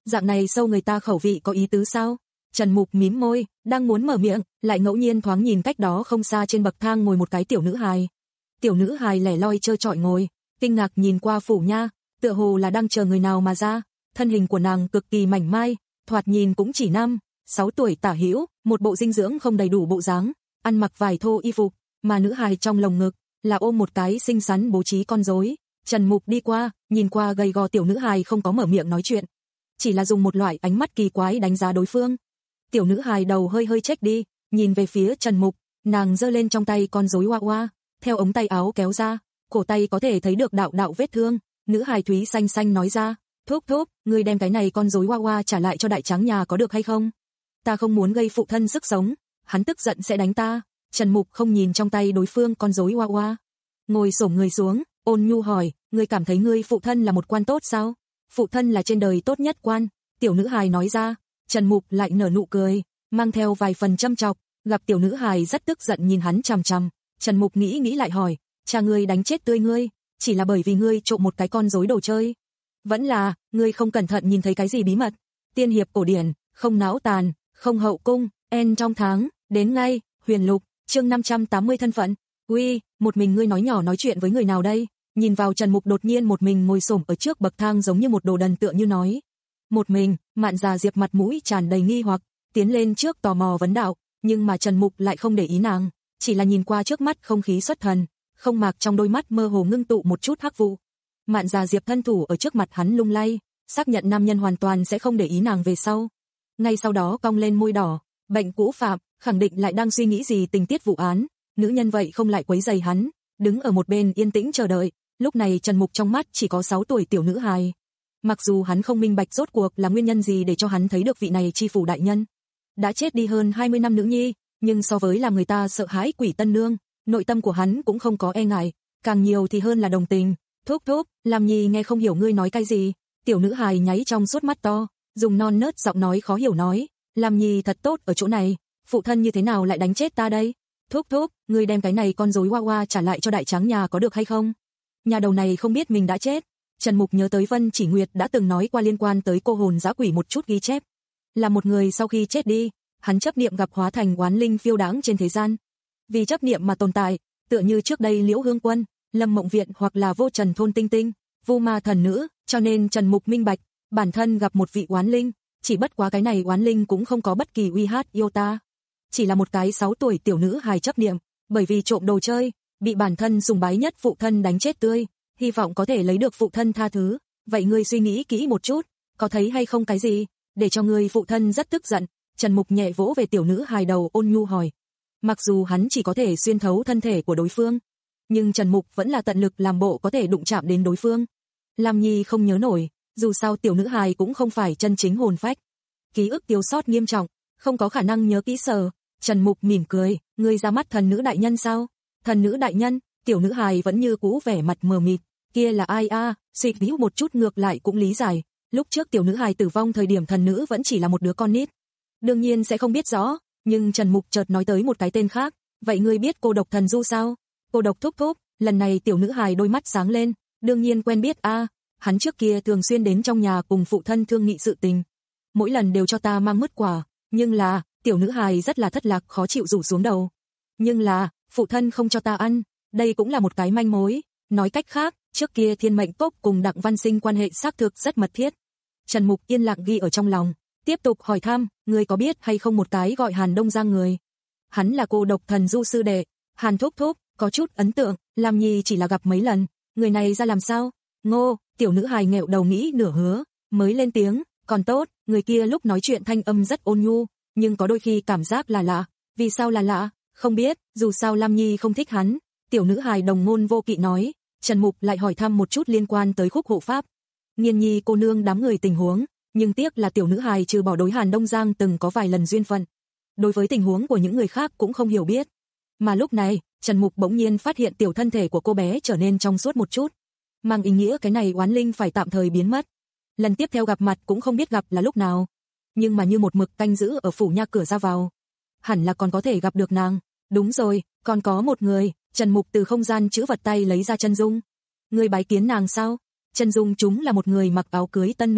Dạng này sâu người ta khẩu vị có ý tứ sao? Trần Mục mím môi, đang muốn mở miệng, lại ngẫu nhiên thoáng nhìn cách đó không xa trên bậc thang ngồi một cái tiểu nữ hài. Tiểu nữ hài lẻ loi trơ trọi ngồi, kinh ngạc nhìn qua Phủ Nha, tựa hồ là đang chờ người nào mà ra. Thân hình của nàng cực kỳ mảnh mai, thoạt nhìn cũng chỉ năm, sáu tuổi tả hữu, một bộ dinh dưỡng không đầy đủ bộ dáng, ăn mặc vải thô y phục, mà nữ hài trong lồng ngực là ôm một cái xinh xắn bố trí con rối. Trần Mục đi qua, nhìn qua gầy gò tiểu nữ hài không có mở miệng nói chuyện, chỉ là dùng một loại ánh mắt kỳ quái đánh giá đối phương. Tiểu nữ hài đầu hơi hơi chếch đi, nhìn về phía Trần Mục, nàng giơ lên trong tay con rối hoa hoa, theo ống tay áo kéo ra, cổ tay có thể thấy được đạo đạo vết thương. Nữ hài thúy xanh xanh nói ra, thúc thúc, ngươi đem cái này con rối hoa hoa trả lại cho đại tráng nhà có được hay không? Ta không muốn gây phụ thân sức sống, hắn tức giận sẽ đánh ta. Trần Mục không nhìn trong tay đối phương con rối hoa hoa, ngồi xổm người xuống, ôn nhu hỏi, ngươi cảm thấy ngươi phụ thân là một quan tốt sao? Phụ thân là trên đời tốt nhất quan, tiểu nữ hài nói ra. Trần Mục lại nở nụ cười, mang theo vài phần châm chọc, gặp tiểu nữ hài rất tức giận nhìn hắn chằm chằm, Trần Mục nghĩ nghĩ lại hỏi, cha ngươi đánh chết tươi ngươi, chỉ là bởi vì ngươi trộm một cái con rối đồ chơi? Vẫn là, ngươi không cẩn thận nhìn thấy cái gì bí mật? Tiên hiệp cổ điển, không náo tàn, không hậu cung, en trong tháng, đến ngay, Huyền Lục, chương năm trăm tám mươi thân phận. Uy, một mình ngươi nói nhỏ nói chuyện với người nào đây? Nhìn vào Trần Mục đột nhiên một mình ngồi xổm ở trước bậc thang giống như một đồ đần tựa như nói. Một mình, Mạn Già Diệp mặt mũi tràn đầy nghi hoặc, tiến lên trước tò mò vấn đạo, nhưng mà Trần Mục lại không để ý nàng, chỉ là nhìn qua trước mắt không khí xuất thần, không mạc trong đôi mắt mơ hồ ngưng tụ một chút hắc vụ. Mạn Già Diệp thân thủ ở trước mặt hắn lung lay, xác nhận nam nhân hoàn toàn sẽ không để ý nàng về sau. Ngay sau đó cong lên môi đỏ, bệnh cũ phạm, khẳng định lại đang suy nghĩ gì tình tiết vụ án, nữ nhân vậy không lại quấy rầy hắn, đứng ở một bên yên tĩnh chờ đợi. Lúc này Trần Mục trong mắt chỉ có sáu tuổi tiểu nữ hài. Mặc dù hắn không minh bạch rốt cuộc là nguyên nhân gì để cho hắn thấy được vị này chi phủ đại nhân đã chết đi hơn hai mươi năm nữ nhi, nhưng so với làm người ta sợ hãi quỷ tân nương, nội tâm của hắn cũng không có e ngại, càng nhiều thì hơn là đồng tình. Thúc thúc, làm nhi nghe không hiểu ngươi nói cái gì. Tiểu nữ hài nháy trong suốt mắt to, dùng non nớt giọng nói khó hiểu nói, làm nhi thật tốt ở chỗ này, phụ thân như thế nào lại đánh chết ta đây? Thúc thúc, ngươi đem cái này con rối hoa hoa trả lại cho đại tráng nhà có được hay không? Nhà đầu này không biết mình đã chết. Trần Mục nhớ tới Vân Chỉ Nguyệt đã từng nói qua liên quan tới cô hồn dã quỷ một chút ghi chép. Là một người sau khi chết đi, hắn chấp niệm gặp hóa thành oán linh phiêu đãng trên thế gian. Vì chấp niệm mà tồn tại, tựa như trước đây Liễu Hương Quân, Lâm Mộng Viện hoặc là Vô Trần Thôn Tinh Tinh, Vu Ma Thần Nữ, cho nên Trần Mục minh bạch, bản thân gặp một vị oán linh, chỉ bất quá cái này oán linh cũng không có bất kỳ uy hát iota, chỉ là một cái sáu tuổi tiểu nữ hài chấp niệm, bởi vì trộm đồ chơi, bị bản thân sùng bái nhất phụ thân đánh chết tươi, hy vọng có thể lấy được phụ thân tha thứ. Vậy ngươi suy nghĩ kỹ một chút, có thấy hay không cái gì để cho ngươi phụ thân rất tức giận? Trần Mục nhẹ vỗ về tiểu nữ hài đầu ôn nhu hỏi. Mặc dù hắn chỉ có thể xuyên thấu thân thể của đối phương, nhưng Trần Mục vẫn là tận lực làm bộ có thể đụng chạm đến đối phương. Lam Nhi không nhớ nổi, dù sao tiểu nữ hài cũng không phải chân chính hồn phách, ký ức thiếu sót nghiêm trọng, không có khả năng nhớ kỹ sở. Trần Mục mỉm cười, ngươi ra mắt thần nữ đại nhân sao? Thần nữ đại nhân? Tiểu nữ hài vẫn như cũ vẻ mặt mờ mịt, kia là ai a? À? Suy nghĩ một chút ngược lại cũng lý giải, lúc trước tiểu nữ hài tử vong thời điểm thần nữ vẫn chỉ là một đứa con nít, đương nhiên sẽ không biết rõ, nhưng Trần Mục chợt nói tới một cái tên khác, vậy ngươi biết Cô Độc Thần Du sao? Cô Độc thúc thúc, lần này tiểu nữ hài đôi mắt sáng lên, đương nhiên quen biết a, à, hắn trước kia thường xuyên đến trong nhà cùng phụ thân thương nghị sự tình, mỗi lần đều cho ta mang mứt quả, nhưng là, tiểu nữ hài rất là thất lạc khó chịu rủ xuống đầu. Nhưng là, phụ thân không cho ta ăn, đây cũng là một cái manh mối, nói cách khác, trước kia Thiên Mệnh Cốc cùng Đặng Văn Sinh quan hệ xác thực rất mật thiết. Trần Mục yên lặng ghi ở trong lòng, tiếp tục hỏi thăm, người có biết hay không một cái gọi Hàn Đông Giang người? Hắn là Cô Độc Thần Du sư đệ. Hàn thúc thúc, có chút ấn tượng, Lam Nhi chỉ là gặp mấy lần, người này ra làm sao? Ngô, tiểu nữ hài nghẹo đầu nghĩ nửa hứa, mới lên tiếng, còn tốt, người kia lúc nói chuyện thanh âm rất ôn nhu, nhưng có đôi khi cảm giác là lạ. Vì sao là lạ? Không biết, dù sao Lam Nhi không thích hắn. Tiểu nữ hài đồng ngôn vô kỵ nói. Trần Mục lại hỏi thăm một chút liên quan tới Khúc Hộ Pháp, Nghiên Nhi cô nương đám người tình huống, nhưng tiếc là tiểu nữ hài trừ bỏ đối Hàn Đông Giang từng có vài lần duyên phận, đối với tình huống của những người khác cũng không hiểu biết. Mà lúc này, Trần Mục bỗng nhiên phát hiện tiểu thân thể của cô bé trở nên trong suốt một chút, mang ý nghĩa cái này oán linh phải tạm thời biến mất. Lần tiếp theo gặp mặt cũng không biết gặp là lúc nào, nhưng mà như một mực canh giữ ở phủ nha cửa ra vào, hẳn là còn có thể gặp được nàng. Đúng rồi, còn có một người. Trần Mục từ không gian chữ vật tay lấy ra chân dung. Người bái kiến nàng sao? Chân dung chúng là một người mặc áo cưới tân nương,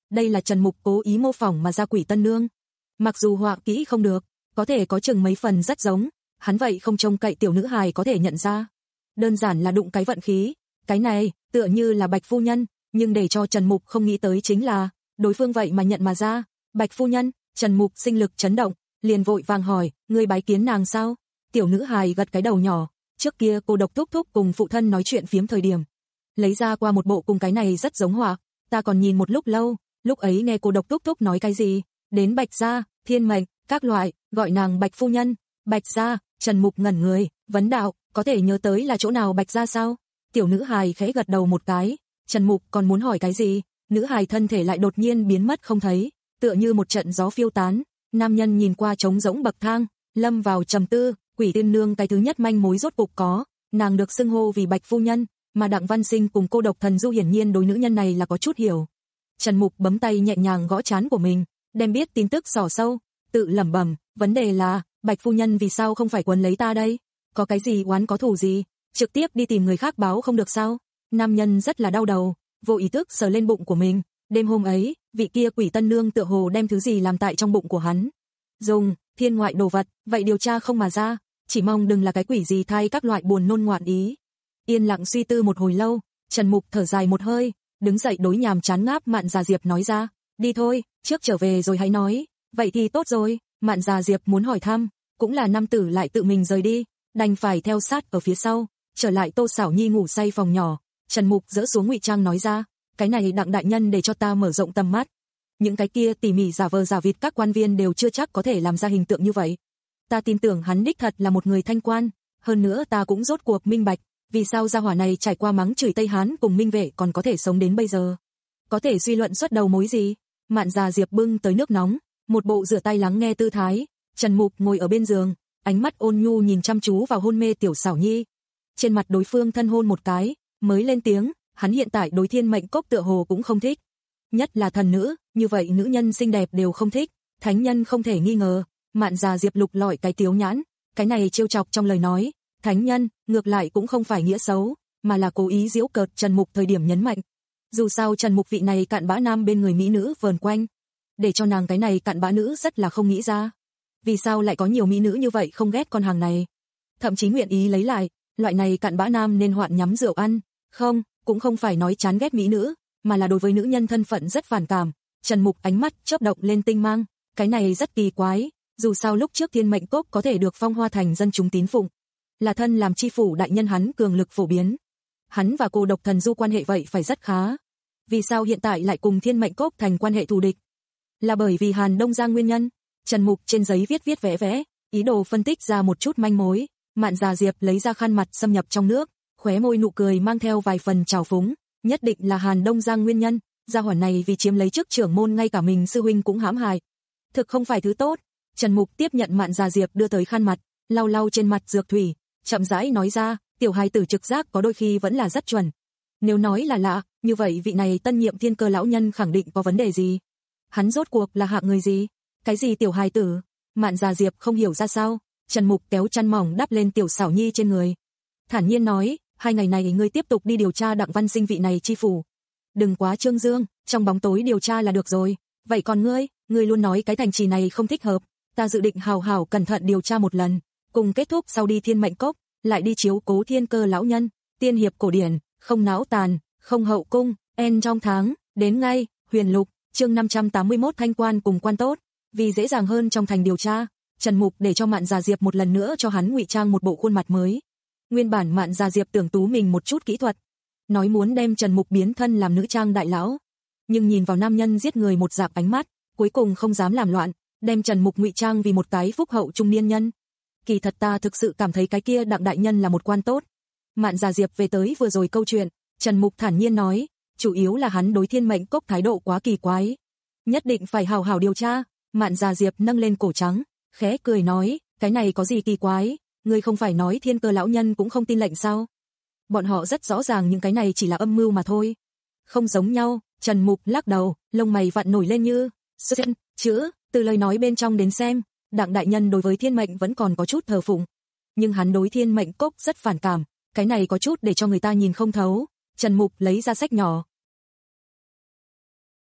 đây là Trần Mục cố ý mô phỏng mà ra Quỷ Tân Nương. Mặc dù họa kỹ không được, có thể có chừng mấy phần rất giống, hắn vậy không trông cậy tiểu nữ hài có thể nhận ra. Đơn giản là đụng cái vận khí, cái này tựa như là Bạch phu nhân, nhưng để cho Trần Mục không nghĩ tới chính là, đối phương vậy mà nhận mà ra. Bạch phu nhân, Trần Mục sinh lực chấn động, liền vội vàng hỏi, ngươi bái kiến nàng sao? Tiểu nữ hài gật cái đầu nhỏ, trước kia cô độc thúc thúc cùng phụ thân nói chuyện phiếm thời điểm, lấy ra qua một bộ cùng cái này rất giống họa, ta còn nhìn một lúc lâu, lúc ấy nghe cô độc thúc thúc nói cái gì, đến Bạch gia, thiên mệnh, các loại, gọi nàng Bạch phu nhân. Bạch gia, Trần Mục ngẩn người, vấn đạo, có thể nhớ tới là chỗ nào Bạch gia sao? Tiểu nữ hài khẽ gật đầu một cái, Trần Mục còn muốn hỏi cái gì, nữ hài thân thể lại đột nhiên biến mất không thấy, tựa như một trận gió phiêu tán. Nam nhân nhìn qua trống rỗng bậc thang, lâm vào trầm tư. Quỷ Tiên Nương cái thứ nhất manh mối rốt cục có, nàng được xưng hô vì Bạch phu nhân, mà Đặng Văn Sinh cùng cô độc thần du hiển nhiên đối nữ nhân này là có chút hiểu. Trần Mục bấm tay nhẹ nhàng gõ trán của mình, đem biết tin tức xỏ sâu, tự lẩm bẩm, vấn đề là, Bạch phu nhân vì sao không phải quấn lấy ta đây? Có cái gì oán có thù gì? Trực tiếp đi tìm người khác báo không được sao? Nam nhân rất là đau đầu, vô ý thức sờ lên bụng của mình, đêm hôm ấy, vị kia Quỷ Tân Nương tựa hồ đem thứ gì làm tại trong bụng của hắn. Dùng thiên ngoại đồ vật, vậy điều tra không mà ra, chỉ mong đừng là cái quỷ gì thay các loại buồn nôn ngoạn ý. Yên lặng suy tư một hồi lâu, Trần Mục thở dài một hơi, đứng dậy đối nhàm chán ngáp Mạn Già Diệp nói ra, đi thôi, trước trở về rồi hãy nói. Vậy thì tốt rồi, Mạn Già Diệp muốn hỏi thăm, cũng là nam tử lại tự mình rời đi, đành phải theo sát ở phía sau, trở lại Tô Sảo Nhi ngủ say phòng nhỏ. Trần Mục dỡ xuống ngụy trang nói ra, cái này Đặng đại nhân để cho ta mở rộng tầm mắt. Những cái kia tỉ mỉ giả vờ giả vịt các quan viên đều chưa chắc có thể làm ra hình tượng như vậy. Ta tin tưởng hắn đích thật là một người thanh quan, hơn nữa ta cũng rốt cuộc minh bạch, vì sao gia hỏa này trải qua mắng chửi Tây Hán cùng Minh Vệ còn có thể sống đến bây giờ. Có thể suy luận xuất đầu mối gì? Mạn Già Diệp bưng tới nước nóng, một bộ rửa tay lắng nghe tư thái. Trần Mục ngồi ở bên giường, ánh mắt ôn nhu nhìn chăm chú vào hôn mê Tiểu Sảo Nhi. Trên mặt đối phương thân hôn một cái, mới lên tiếng, hắn hiện tại đối Thiên Mệnh Cốc tựa hồ cũng không thích. Nhất là thần nữ, như vậy nữ nhân xinh đẹp đều không thích, thánh nhân không thể nghi ngờ. Mạn Già Diệp lục lọi cái tiếu nhãn, cái này trêu chọc trong lời nói, thánh nhân, ngược lại cũng không phải nghĩa xấu, mà là cố ý giễu cợt Trần Mục thời điểm nhấn mạnh. Dù sao Trần Mục vị này cặn bã nam bên người mỹ nữ vờn quanh, để cho nàng cái này cặn bã nữ rất là không nghĩ ra. Vì sao lại có nhiều mỹ nữ như vậy không ghét con hàng này? Thậm chí nguyện ý lấy lại, loại này cặn bã nam nên hoạn nhắm rượu ăn, không, cũng không phải nói chán ghét mỹ nữ, mà là đối với nữ nhân thân phận rất phản cảm. Trần Mục ánh mắt chớp động lên tinh mang, cái này rất kỳ quái, dù sao lúc trước Thiên Mệnh Cốc có thể được phong hoa thành dân chúng tín phụng, là thân làm chi phủ đại nhân hắn cường lực phổ biến. Hắn và cô độc thần du quan hệ vậy phải rất khá. Vì sao hiện tại lại cùng Thiên Mệnh Cốc thành quan hệ thù địch? Là bởi vì Hàn Đông Giang nguyên nhân. Trần Mục trên giấy viết viết vẽ vẽ, ý đồ phân tích ra một chút manh mối. Mạn Già Diệp lấy ra khăn mặt xâm nhập trong nước, khóe môi nụ cười mang theo vài phần trào phúng, nhất định là Hàn Đông Giang nguyên nhân, gia hỏa này vì chiếm lấy chức trưởng môn ngay cả mình sư huynh cũng hãm hại. Thực không phải thứ tốt. Trần Mục tiếp nhận Mạn Già Diệp đưa tới khăn mặt, lau lau trên mặt dược thủy, chậm rãi nói ra, tiểu hài tử trực giác có đôi khi vẫn là rất chuẩn. Nếu nói là lạ, như vậy vị này tân nhiệm Thiên Cơ lão nhân khẳng định có vấn đề gì. Hắn rốt cuộc là hạng người gì? Cái gì tiểu hài tử? Mạn Già Diệp không hiểu ra sao. Trần Mục kéo chăn mỏng đắp lên Tiểu Sảo Nhi trên người, thản nhiên nói, hai ngày này ngươi tiếp tục đi điều tra Đặng Văn Sinh vị này chi phủ. Đừng quá trương dương, trong bóng tối điều tra là được rồi. Vậy còn ngươi, ngươi luôn nói cái thành trì này không thích hợp, ta dự định hào hào cẩn thận điều tra một lần, cùng kết thúc sau đi Thiên Mệnh Cốc, lại đi chiếu cố Thiên Cơ lão nhân. Tiên hiệp cổ điển, không não tàn, không hậu cung, en trong tháng, đến ngay, Huyền Lục, chương năm trăm tám mươi mốt thanh quan cùng quan tốt. Vì dễ dàng hơn trong thành điều tra, Trần Mục để cho Mạn Già Diệp một lần nữa cho hắn ngụy trang một bộ khuôn mặt mới. Nguyên bản Mạn Già Diệp tưởng tú mình một chút kỹ thuật, nói muốn đem Trần Mục biến thân làm nữ trang đại lão, nhưng nhìn vào nam nhân giết người một dạng ánh mắt, cuối cùng không dám làm loạn, đem Trần Mục ngụy trang vì một cái phúc hậu trung niên nhân. Kỳ thật ta thực sự cảm thấy cái kia Đặng đại nhân là một quan tốt. Mạn Già Diệp về tới vừa rồi câu chuyện, Trần Mục thản nhiên nói, chủ yếu là hắn đối Thiên Mệnh Cốc thái độ quá kỳ quái, nhất định phải hào hào điều tra. Mạn Già Diệp nâng lên cổ trắng, khẽ cười nói, cái này có gì kỳ quái, ngươi không phải nói Thiên Cơ lão nhân cũng không tin lệnh sao? Bọn họ rất rõ ràng những cái này chỉ là âm mưu mà thôi. Không giống nhau. Trần Mục lắc đầu, lông mày vặn nổi lên như xuyên chữ, từ lời nói bên trong đến xem, Đặng đại nhân đối với Thiên Mệnh vẫn còn có chút thờ phụng, nhưng hắn đối Thiên Mệnh Cốc rất phản cảm, cái này có chút để cho người ta nhìn không thấu. Trần Mục lấy ra sách nhỏ,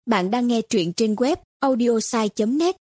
Bạn đang nghe truyện trên web audiosai chấm net.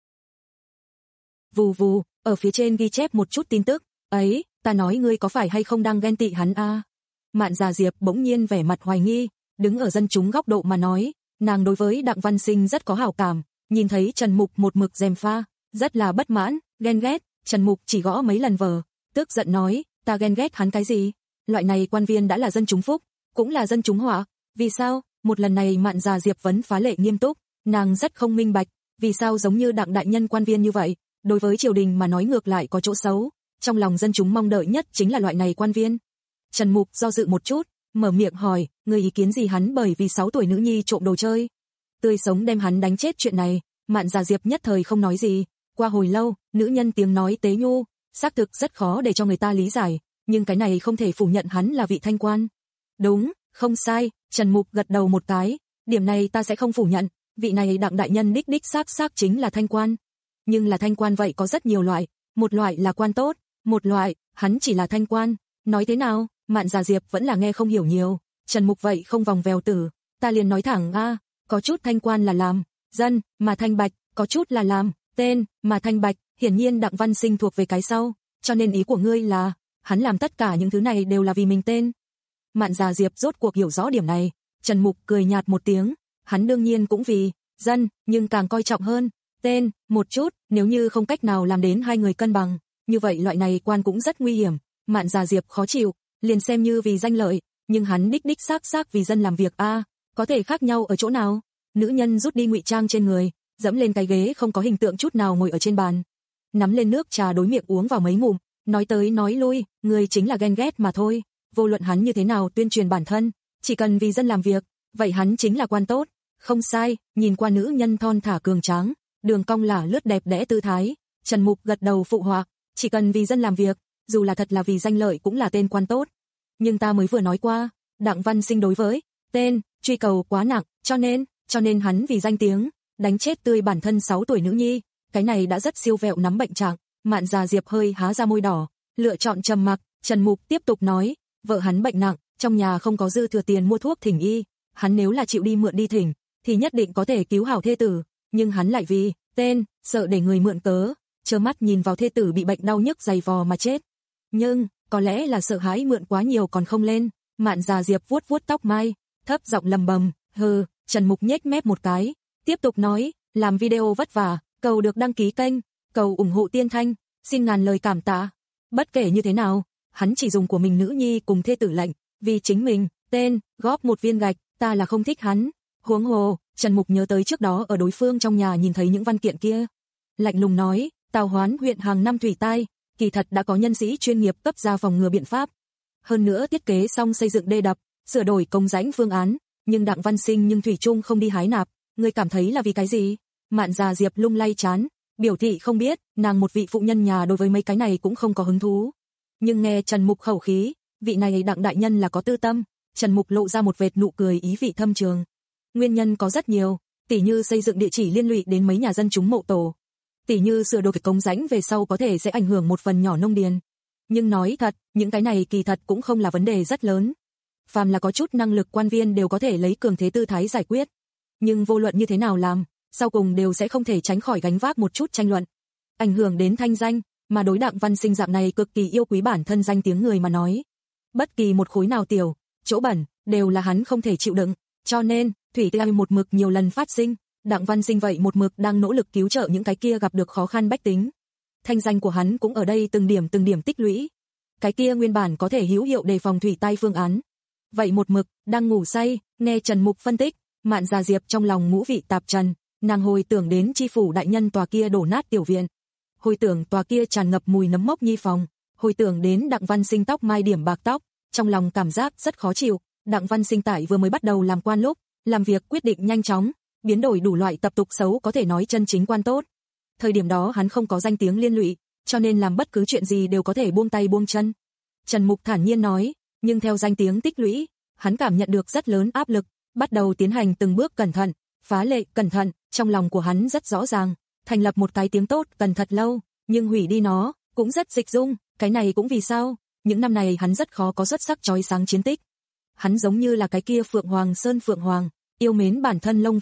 Vù vù, ở phía trên ghi chép một chút tin tức. Ấy, ta nói ngươi có phải hay không đang ghen tị hắn a? À? Mạn Già Diệp bỗng nhiên vẻ mặt hoài nghi, đứng ở dân chúng góc độ mà nói, nàng đối với Đặng Văn Sinh rất có hảo cảm, nhìn thấy Trần Mục một mực gièm pha, rất là bất mãn, ghen ghét. Trần Mục chỉ gõ mấy lần vờ, tức giận nói, ta ghen ghét hắn cái gì? Loại này quan viên đã là dân chúng phúc, cũng là dân chúng họa, vì sao? Một lần này Mạn Già Diệp vấn phá lệ nghiêm túc, nàng rất không minh bạch, vì sao giống như Đặng đại nhân quan viên như vậy, đối với triều đình mà nói ngược lại có chỗ xấu, trong lòng dân chúng mong đợi nhất chính là loại này quan viên. Trần Mục do dự một chút, mở miệng hỏi, người ý kiến gì hắn bởi vì sáu tuổi nữ nhi trộm đồ chơi, tươi sống đem hắn đánh chết chuyện này? Mạn Già Diệp nhất thời không nói gì, qua hồi lâu, nữ nhân tiếng nói tế nhu, xác thực rất khó để cho người ta lý giải, nhưng cái này không thể phủ nhận hắn là vị thanh quan. Đúng, không sai, Trần Mục gật đầu một cái, điểm này ta sẽ không phủ nhận, vị này Đặng đại nhân đích đích xác xác chính là thanh quan. Nhưng là thanh quan vậy có rất nhiều loại, một loại là quan tốt, một loại, hắn chỉ là thanh quan, nói thế nào? Mạn Già Diệp vẫn là nghe không hiểu nhiều, Trần Mục vậy không vòng vèo tử, ta liền nói thẳng a, có chút thanh quan là làm dân, mà thanh bạch, có chút là làm tên, mà thanh bạch, hiển nhiên Đặng Văn Sinh thuộc về cái sau, cho nên ý của ngươi là, hắn làm tất cả những thứ này đều là vì mình tên. Mạn Già Diệp rốt cuộc hiểu rõ điểm này, Trần Mục cười nhạt một tiếng, hắn đương nhiên cũng vì dân, nhưng càng coi trọng hơn tên một chút, nếu như không cách nào làm đến hai người cân bằng, như vậy loại này quan cũng rất nguy hiểm. Mạn Già Diệp khó chịu, liền xem như vì danh lợi, nhưng hắn đích đích xác xác vì dân làm việc a, à, có thể khác nhau ở chỗ nào? Nữ nhân rút đi ngụy trang trên người, dẫm lên cái ghế không có hình tượng chút nào ngồi ở trên bàn, nắm lên nước trà đối miệng uống vào mấy ngụm, nói tới nói lui, người chính là ghen ghét mà thôi. Vô luận hắn như thế nào tuyên truyền bản thân, chỉ cần vì dân làm việc, vậy hắn chính là quan tốt. Không sai, nhìn qua nữ nhân thon thả cường tráng, đường cong là lướt đẹp đẽ tư thái, Trần Mục gật đầu phụ họa, chỉ cần vì dân làm việc, dù là thật là vì danh lợi cũng là tên quan tốt. Nhưng ta mới vừa nói qua, Đặng Văn Sinh đối với tên truy cầu quá nặng, cho nên, cho nên hắn vì danh tiếng, đánh chết tươi bản thân sáu tuổi nữ nhi, cái này đã rất siêu vẹo nắm bệnh trạng. Mạn Già Diệp hơi há ra môi đỏ, lựa chọn trầm mặc. Trần Mục tiếp tục nói, vợ hắn bệnh nặng, trong nhà không có dư thừa tiền mua thuốc thỉnh y, hắn nếu là chịu đi mượn đi thỉnh, thì nhất định có thể cứu hảo thê tử, nhưng hắn lại vì tên, sợ để người mượn cớ, trơ mắt nhìn vào thê tử bị bệnh đau nhức dày vò mà chết. Nhưng, có lẽ là sợ hãi mượn quá nhiều còn không lên. Mạn Già Diệp vuốt vuốt tóc mai, thấp giọng lầm bầm, hừ. Trần Mục nhếch mép một cái, tiếp tục nói, làm video vất vả, cầu được đăng ký kênh, cầu ủng hộ Tiên Thanh, xin ngàn lời cảm tạ. Bất kể như thế nào, hắn chỉ dùng của mình nữ nhi cùng thê tử lệnh, vì chính mình, tên, góp một viên gạch, ta là không thích hắn. Huống hồ, Trần Mục nhớ tới trước đó ở đối phương trong nhà nhìn thấy những văn kiện kia. Lạnh lùng nói, Tào Hoán huyện hàng năm thủy tai, kỳ thật đã có nhân sĩ chuyên nghiệp cấp ra phòng ngừa biện pháp. Hơn nữa thiết kế xong xây dựng đê đập, sửa đổi công rãnh phương án, nhưng Đặng Văn Sinh nhưng thủy chung không đi hái nạp, ngươi cảm thấy là vì cái gì? Mạn Già Diệp lung lay chán, biểu thị không biết, nàng một vị phụ nhân nhà đối với mấy cái này cũng không có hứng thú. Nhưng nghe Trần Mục khẩu khí, vị này Đặng đại nhân là có tư tâm, Trần Mục lộ ra một vệt nụ cười ý vị thâm trường. Nguyên nhân có rất nhiều, tỉ như xây dựng địa chỉ liên lụy đến mấy nhà dân chúng mộ tổ, tỉ như sửa đổi công rãnh về sau có thể sẽ ảnh hưởng một phần nhỏ nông điền. Nhưng nói thật, những cái này kỳ thật cũng không là vấn đề rất lớn. Phàm là có chút năng lực quan viên đều có thể lấy cường thế tư thái giải quyết. Nhưng vô luận như thế nào làm, sau cùng đều sẽ không thể tránh khỏi gánh vác một chút tranh luận, ảnh hưởng đến thanh danh, mà đối Đặng Văn Sinh dạng này cực kỳ yêu quý bản thân danh tiếng người mà nói, bất kỳ một khối nào tiểu, chỗ bẩn, đều là hắn không thể chịu đựng, cho nên, thủy tiêu một mực nhiều lần phát sinh, Đặng Văn Sinh vậy một mực đang nỗ lực cứu trợ những cái kia gặp được khó khăn bách tính. Thanh danh của hắn cũng ở đây từng điểm từng điểm tích lũy. Cái kia nguyên bản có thể hữu hiệu đề phòng thủy tai phương án, vậy một mực đang ngủ say, nghe Trần Mục phân tích, Mạn Già Diệp trong lòng ngũ vị tạp trần, nàng hồi tưởng đến chi phủ đại nhân tòa kia đổ nát tiểu viện, hồi tưởng tòa kia tràn ngập mùi nấm mốc nhi phòng, hồi tưởng đến Đặng Văn Sinh tóc mai điểm bạc tóc, trong lòng cảm giác rất khó chịu. Đặng Văn Sinh tại vừa mới bắt đầu làm quan lúc, làm việc quyết định nhanh chóng, biến đổi đủ loại tập tục xấu có thể nói chân chính quan tốt. Thời điểm đó hắn không có danh tiếng liên lụy, cho nên làm bất cứ chuyện gì đều có thể buông tay buông chân. Trần Mục thản nhiên nói, nhưng theo danh tiếng tích lũy, hắn cảm nhận được rất lớn áp lực, bắt đầu tiến hành từng bước cẩn thận, phá lệ cẩn thận, trong lòng của hắn rất rõ ràng, thành lập một cái tiếng tốt cần thật lâu, nhưng hủy đi nó, cũng rất dịch dung, cái này cũng vì sao, những năm này hắn rất khó có xuất sắc chói sáng chiến tích. Hắn giống như là cái kia Phượng Hoàng Sơn Phượng Hoàng, yêu mến bản thân lông vũ,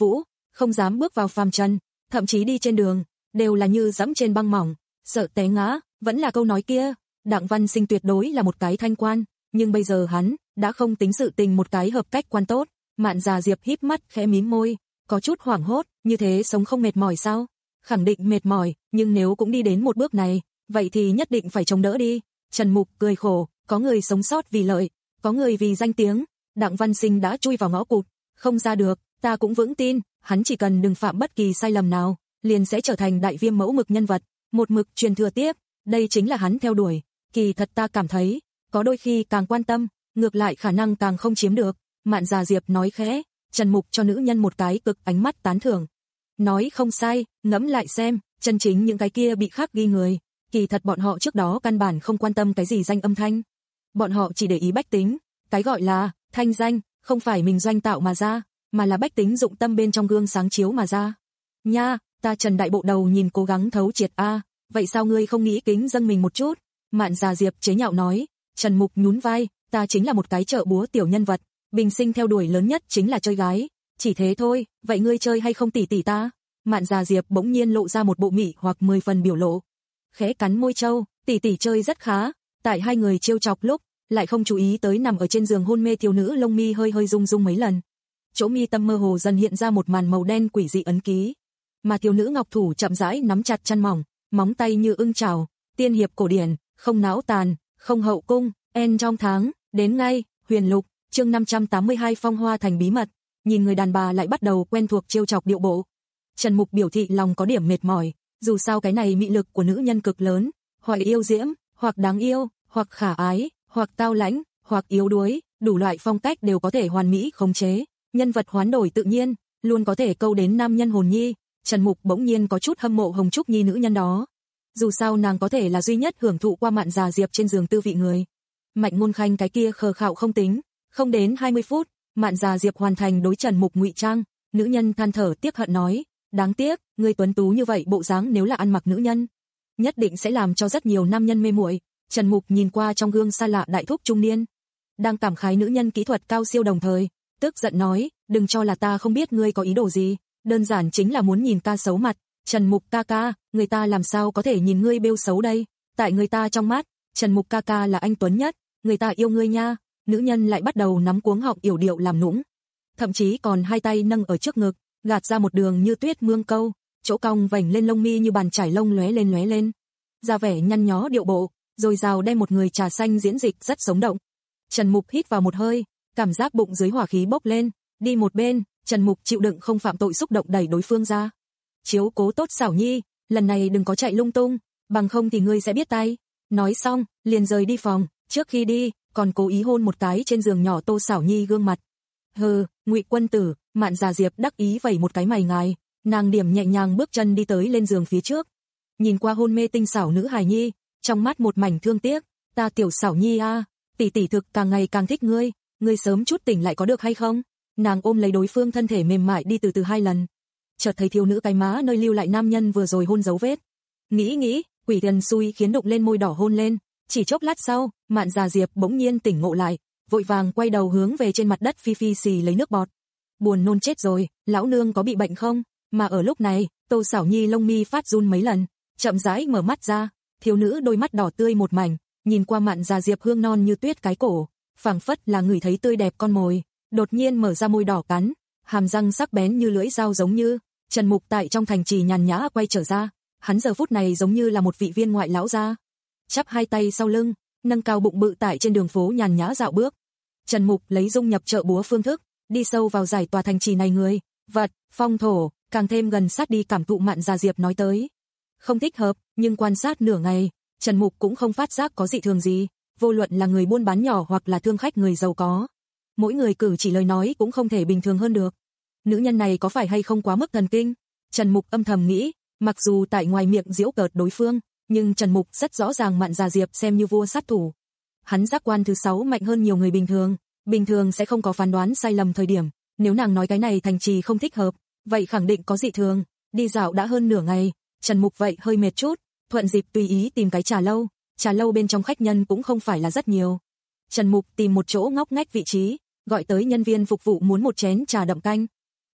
không dám bước vào phàm trần, thậm chí đi trên đường, đều là như dẫm trên băng mỏng, sợ té ngã, vẫn là câu nói kia, Đặng Văn Sinh tuyệt đối là một cái thanh quan, nhưng bây giờ hắn đã không tính sự tình một cái hợp cách quan tốt. Mạn Già Diệp híp mắt khẽ mím môi, có chút hoảng hốt, như thế sống không mệt mỏi sao? Khẳng định mệt mỏi, nhưng nếu cũng đi đến một bước này, vậy thì nhất định phải chống đỡ đi. Trần Mục cười khổ, có người sống sót vì lợi, có người vì danh tiếng. Đặng Văn Sinh đã chui vào ngõ cụt, không ra được, ta cũng vững tin, hắn chỉ cần đừng phạm bất kỳ sai lầm nào, liền sẽ trở thành đại viêm mẫu mực nhân vật, một mực truyền thừa tiếp, đây chính là hắn theo đuổi. Kỳ thật ta cảm thấy, có đôi khi càng quan tâm, ngược lại khả năng càng không chiếm được. Mạn Già Diệp nói khẽ, Trần Mục cho nữ nhân một cái cực ánh mắt tán thưởng. Nói không sai, ngẫm lại xem, chân chính những cái kia bị khắc ghi người, kỳ thật bọn họ trước đó căn bản không quan tâm cái gì danh âm thanh. Bọn họ chỉ để ý bách tính, cái gọi là thanh danh, không phải mình doanh tạo mà ra, mà là bách tính dụng tâm bên trong gương sáng chiếu mà ra. Nha, ta Trần đại bộ đầu nhìn cố gắng thấu triệt a, vậy sao ngươi không nghĩ kính dâng mình một chút? Mạn Già Diệp chế nhạo nói. Trần Mục nhún vai, ta chính là một cái chợ búa tiểu nhân vật, bình sinh theo đuổi lớn nhất chính là chơi gái, chỉ thế thôi, vậy ngươi chơi hay không tỉ tỉ ta? Mạn Già Diệp bỗng nhiên lộ ra một bộ mị hoặc mười phần biểu lộ, khẽ cắn môi trâu, tỉ tỉ chơi rất khá. Tại hai người trêu chọc lúc, lại không chú ý tới nằm ở trên giường hôn mê thiếu nữ lông mi hơi hơi rung rung mấy lần. Chỗ mi tâm mơ hồ dần hiện ra một màn màu đen quỷ dị ấn ký, mà thiếu nữ ngọc thủ chậm rãi nắm chặt chăn mỏng, móng tay như ưng chảo, tiên hiệp cổ điển, không não tàn, không hậu cung, en trong tháng, đến ngay, huyền lục, chương năm trăm tám mươi hai phong hoa thành bí mật, nhìn người đàn bà lại bắt đầu quen thuộc trêu chọc điệu bộ. Trần Mục biểu thị lòng có điểm mệt mỏi, dù sao cái này mị lực của nữ nhân cực lớn, hoặc yêu diễm, hoặc đáng yêu, hoặc khả ái, hoặc tao lãnh, hoặc yếu đuối, đủ loại phong cách đều có thể hoàn mỹ khống chế, nhân vật hoán đổi tự nhiên, luôn có thể câu đến nam nhân hồn nhi. Trần Mục bỗng nhiên có chút hâm mộ Hồng Trúc Nhi nữ nhân đó. Dù sao nàng có thể là duy nhất hưởng thụ qua Mạn Già Diệp trên giường tư vị người. Mạnh Ngôn Khanh cái kia khờ khạo không tính, không đến hai mươi phút, Mạn Già Diệp hoàn thành đối Trần Mục ngụy trang, nữ nhân than thở tiếc hận nói, đáng tiếc, người tuấn tú như vậy bộ dáng nếu là ăn mặc nữ nhân, nhất định sẽ làm cho rất nhiều nam nhân mê muội. Trần Mục nhìn qua trong gương xa lạ đại thúc trung niên, đang cảm khái nữ nhân kỹ thuật cao siêu đồng thời, tức giận nói, đừng cho là ta không biết ngươi có ý đồ gì, đơn giản chính là muốn nhìn ta xấu mặt. Trần Mục ca ca, người ta làm sao có thể nhìn ngươi bêu xấu đây? Tại người ta trong mắt, Trần Mục ca ca là anh tuấn nhất, người ta yêu ngươi nha. Nữ nhân lại bắt đầu nắm cuống họng yểu điệu làm nũng, thậm chí còn hai tay nâng ở trước ngực, gạt ra một đường như tuyết mương câu, chỗ cong vành lên lông mi như bàn chải lông lóe lên lóe lên, ra vẻ nhăn nhó điệu bộ, rồi rào đem một người trà xanh diễn dịch rất sống động. Trần Mục hít vào một hơi, cảm giác bụng dưới hỏa khí bốc lên, đi một bên, Trần Mục chịu đựng không phạm tội xúc động đẩy đối phương ra. Chiếu cố tốt Xảo Nhi, lần này đừng có chạy lung tung, bằng không thì ngươi sẽ biết tay. Nói xong, liền rời đi phòng, trước khi đi, còn cố ý hôn một cái trên giường nhỏ Tô Xảo Nhi gương mặt. Hừ, Ngụy quân tử, Mạn Già Diệp đắc ý vẩy một cái mày ngài, nàng điểm nhẹ nhàng bước chân đi tới lên giường phía trước. Nhìn qua hôn mê tinh xảo nữ hài nhi, trong mắt một mảnh thương tiếc, ta tiểu Xảo Nhi a, tỷ tỷ thực càng ngày càng thích ngươi, ngươi sớm chút tỉnh lại có được hay không? Nàng ôm lấy đối phương thân thể mềm mại đi từ từ hai lần. Chợt thấy thiếu nữ cái má nơi lưu lại nam nhân vừa rồi hôn dấu vết. Nghĩ nghĩ, quỷ thần xui khiến đụng lên môi đỏ hôn lên, chỉ chốc lát sau, Mạn Già Diệp bỗng nhiên tỉnh ngộ lại, vội vàng quay đầu hướng về trên mặt đất phi phi xì lấy nước bọt. Buồn nôn chết rồi, lão nương có bị bệnh không? Mà ở lúc này, Tô Xảo Nhi lông mi phát run mấy lần, chậm rãi mở mắt ra, thiếu nữ đôi mắt đỏ tươi một mảnh, nhìn qua Mạn Già Diệp hương non như tuyết cái cổ, phảng phất là người thấy tươi đẹp con mồi, đột nhiên mở ra môi đỏ cắn, hàm răng sắc bén như lưỡi dao giống như. Trần Mục tại trong thành trì nhàn nhã quay trở ra, hắn giờ phút này giống như là một vị viên ngoại lão gia, chắp hai tay sau lưng, nâng cao bụng bự tại trên đường phố nhàn nhã dạo bước. Trần Mục lấy dung nhập chợ búa phương thức, đi sâu vào giải tòa thành trì này người, vật, phong thổ, càng thêm gần sát đi cảm thụ Mạn Già Diệp nói tới. Không thích hợp, nhưng quan sát nửa ngày, Trần Mục cũng không phát giác có dị thường gì, vô luận là người buôn bán nhỏ hoặc là thương khách người giàu có, mỗi người cử chỉ lời nói cũng không thể bình thường hơn được. Nữ nhân này có phải hay không quá mức thần kinh? Trần Mục âm thầm nghĩ, mặc dù tại ngoài miệng giễu cợt đối phương, nhưng Trần Mục rất rõ ràng Mạn Già Diệp xem như vua sát thủ. Hắn giác quan thứ sáu mạnh hơn nhiều người bình thường, bình thường sẽ không có phán đoán sai lầm thời điểm, nếu nàng nói cái này thành trì không thích hợp, vậy khẳng định có dị thường. Đi dạo đã hơn nửa ngày, Trần Mục vậy hơi mệt chút, thuận dịp tùy ý tìm cái trà lâu, trà lâu bên trong khách nhân cũng không phải là rất nhiều. Trần Mục tìm một chỗ ngóc ngách vị trí, gọi tới nhân viên phục vụ muốn một chén trà đậm canh.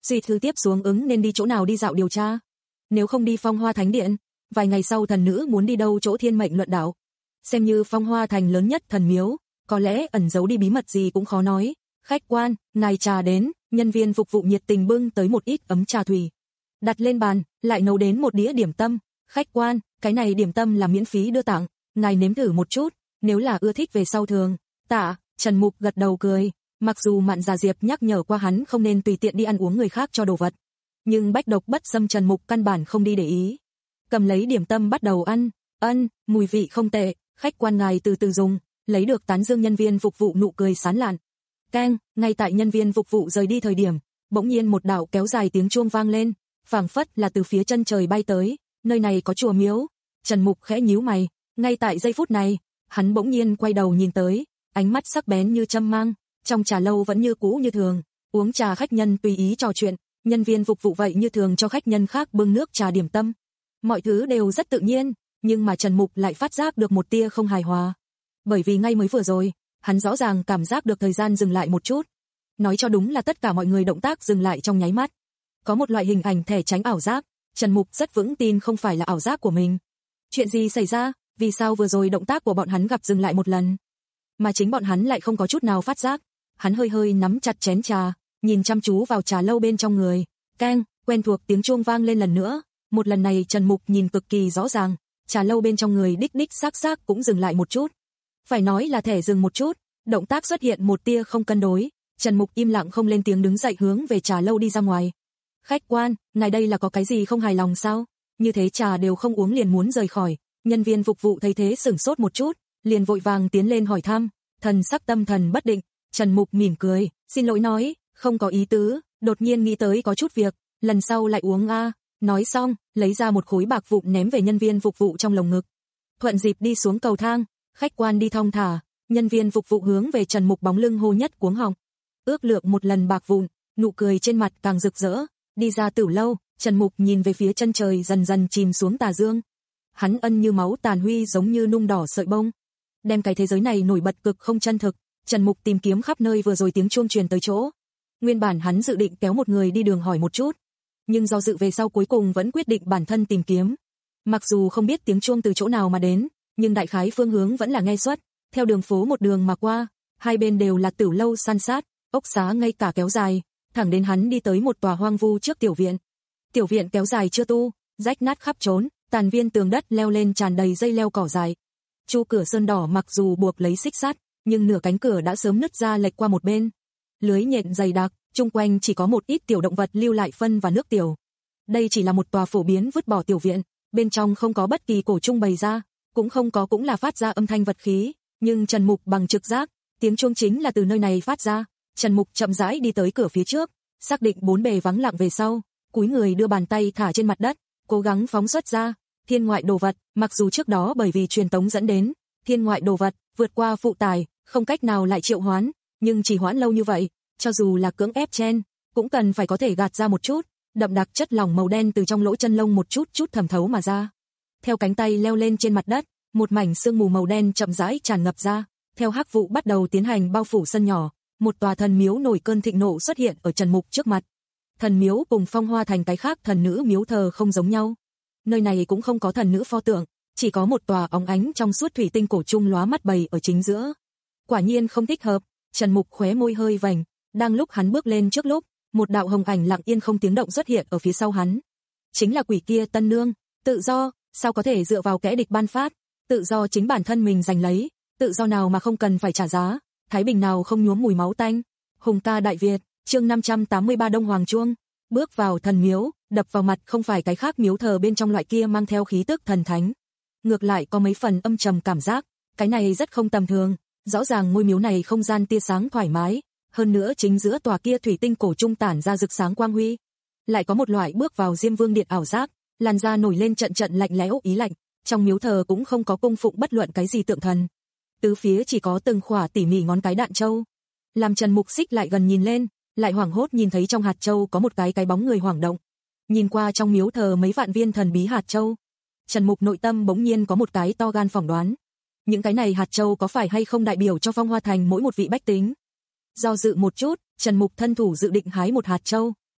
Duy thư tiếp xuống ứng nên đi chỗ nào đi dạo điều tra. Nếu không đi Phong Hoa Thánh Điện, vài ngày sau thần nữ muốn đi đâu chỗ Thiên Mệnh Luận Đạo. Xem như Phong Hoa Thành lớn nhất thần miếu, có lẽ ẩn giấu đi bí mật gì cũng khó nói. Khách quan, ngài trà đến, nhân viên phục vụ nhiệt tình bưng tới một ít ấm trà thủy. Đặt lên bàn, lại nấu đến một đĩa điểm tâm. Khách quan, cái này điểm tâm là miễn phí đưa tặng, ngài nếm thử một chút, nếu là ưa thích về sau thường. Tạ, Trần Mục gật đầu cười, mặc dù Mạn Già Diệp nhắc nhở qua hắn không nên tùy tiện đi ăn uống người khác cho đồ vật, nhưng bách độc bất xâm Trần Mục căn bản không đi để ý. Cầm lấy điểm tâm bắt đầu ăn, ân, mùi vị không tệ, khách quan ngài từ từ dùng, lấy được tán dương nhân viên phục vụ nụ cười sán lạn. Keng, ngay tại nhân viên phục vụ rời đi thời điểm, bỗng nhiên một đạo kéo dài tiếng chuông vang lên, phảng phất là từ phía chân trời bay tới, nơi này có chùa miếu. Trần Mục khẽ nhíu mày, ngay tại giây phút này, hắn bỗng nhiên quay đầu nhìn tới, ánh mắt sắc bén như châm mang, trong trà lâu vẫn như cũ như thường, uống trà khách nhân tùy ý trò chuyện, nhân viên phục vụ vậy như thường cho khách nhân khác bưng nước trà điểm tâm. Mọi thứ đều rất tự nhiên, nhưng mà Trần Mục lại phát giác được một tia không hài hòa. Bởi vì ngay mới vừa rồi, hắn rõ ràng cảm giác được thời gian dừng lại một chút. Nói cho đúng là tất cả mọi người động tác dừng lại trong nháy mắt. Có một loại hình ảnh thẻ tránh ảo giác, Trần Mục rất vững tin không phải là ảo giác của mình. Chuyện gì xảy ra, vì sao vừa rồi động tác của bọn hắn gặp dừng lại một lần, mà chính bọn hắn lại không có chút nào phát giác. Hắn hơi hơi nắm chặt chén trà, nhìn chăm chú vào trà lâu bên trong người. Keng, quen thuộc tiếng chuông vang lên lần nữa. Một lần này Trần Mục nhìn cực kỳ rõ ràng, trà lâu bên trong người đích đích xác xác cũng dừng lại một chút. Phải nói là thẻ dừng một chút, động tác xuất hiện một tia không cân đối. Trần Mục im lặng không lên tiếng đứng dậy hướng về trà lâu đi ra ngoài. Khách quan, ngài đây là có cái gì không hài lòng sao? Như thế trà đều không uống liền muốn rời khỏi. Nhân viên phục vụ thấy thế sửng sốt một chút, liền vội vàng tiến lên hỏi thăm, thần sắc tâm thần bất định. Trần Mục mỉm cười, xin lỗi nói, không có ý tứ, đột nhiên nghĩ tới có chút việc, lần sau lại uống a. Nói xong, lấy ra một khối bạc vụn ném về nhân viên phục vụ trong lồng ngực. Thuận dịp đi xuống cầu thang, khách quan đi thong thả, nhân viên phục vụ hướng về Trần Mục bóng lưng hô nhất cuống họng. Ước lượng một lần bạc vụn, nụ cười trên mặt càng rực rỡ, đi ra Tử lâu, Trần Mục nhìn về phía chân trời dần dần chìm xuống tà dương. Hắn ân như máu tàn huy giống như nung đỏ sợi bông, đem cái thế giới này nổi bật cực không chân thực. Trần Mục tìm kiếm khắp nơi vừa rồi tiếng chuông truyền tới chỗ. Nguyên bản hắn dự định kéo một người đi đường hỏi một chút, nhưng do dự về sau cuối cùng vẫn quyết định bản thân tìm kiếm. Mặc dù không biết tiếng chuông từ chỗ nào mà đến, nhưng đại khái phương hướng vẫn là nghe xuất, theo đường phố một đường mà qua, hai bên đều là Tử lâu san sát, ốc xá ngay cả kéo dài, thẳng đến hắn đi tới một tòa hoang vu trước tiểu viện. Tiểu viện kéo dài chưa tu, rách nát khắp trốn, tàn viên tường đất leo lên tràn đầy dây leo cỏ dài. Chu cửa sơn đỏ mặc dù buộc lấy xích sắt, nhưng nửa cánh cửa đã sớm nứt ra lệch qua một bên. Lưới nhện dày đặc, chung quanh chỉ có một ít tiểu động vật lưu lại phân và nước tiểu. Đây chỉ là một tòa phổ biến vứt bỏ tiểu viện, bên trong không có bất kỳ cổ trùng bày ra, cũng không có cũng là phát ra âm thanh vật khí, nhưng Trần Mục bằng trực giác, tiếng chuông chính là từ nơi này phát ra. Trần Mục chậm rãi đi tới cửa phía trước, xác định bốn bề vắng lặng về sau, cúi người đưa bàn tay thả trên mặt đất, cố gắng phóng xuất ra thiên ngoại đồ vật. Mặc dù trước đó bởi vì truyền tống dẫn đến thiên ngoại đồ vật vượt qua phụ tải, không cách nào lại triệu hoán, nhưng chỉ hoãn lâu như vậy, cho dù là cưỡng ép chen, cũng cần phải có thể gạt ra một chút. Đậm đặc chất lỏng màu đen từ trong lỗ chân lông một chút chút thẩm thấu mà ra. Theo cánh tay leo lên trên mặt đất, một mảnh sương mù màu đen chậm rãi tràn ngập ra. Theo hắc vụ bắt đầu tiến hành bao phủ sân nhỏ, một tòa thần miếu nổi cơn thịnh nộ xuất hiện ở Trần Mục trước mặt. Thần miếu cùng Phong Hoa Thành cái khác thần nữ miếu thờ không giống nhau. Nơi này cũng không có thần nữ pho tượng, chỉ có một tòa óng ánh trong suốt thủy tinh cổ trung lóa mắt bày ở chính giữa. Quả nhiên không thích hợp, Trần Mục khóe môi hơi vành, đang lúc hắn bước lên trước lúc, một đạo hồng ảnh lặng yên không tiếng động xuất hiện ở phía sau hắn. Chính là quỷ kia Tân Nương, tự do, sao có thể dựa vào kẻ địch ban phát, tự do chính bản thân mình giành lấy, tự do nào mà không cần phải trả giá, thái bình nào không nhuốm mùi máu tanh. Hùng ca Đại Việt, chương năm trăm tám mươi ba Đông Hoàng Chuông, bước vào thần miếu, đập vào mặt không phải cái khác miếu thờ bên trong loại kia mang theo khí tức thần thánh, ngược lại có mấy phần âm trầm cảm giác, cái này rất không tầm thường. Rõ ràng ngôi miếu này không gian tia sáng thoải mái, hơn nữa chính giữa tòa kia thủy tinh cổ trung tản ra rực sáng quang huy, lại có một loại bước vào Diêm Vương điện ảo giác, làn da nổi lên trận trận lạnh lẽo ý lạnh. Trong miếu thờ cũng không có cung phụng bất luận cái gì tượng thần, tứ phía chỉ có từng khỏa tỉ mỉ ngón cái đạn châu. Làm Trần Mục xích lại gần nhìn lên, lại hoảng hốt nhìn thấy trong hạt châu có một cái cái bóng người hoảng động. Nhìn qua trong miếu thờ mấy vạn viên thần bí hạt châu, Trần Mục nội tâm bỗng nhiên có một cái to gan phỏng đoán. Những cái này hạt châu có phải hay không đại biểu cho Phong Hoa Thành mỗi một vị bách tính? Do dự một chút, Trần Mục thân thủ dự định hái một hạt châu,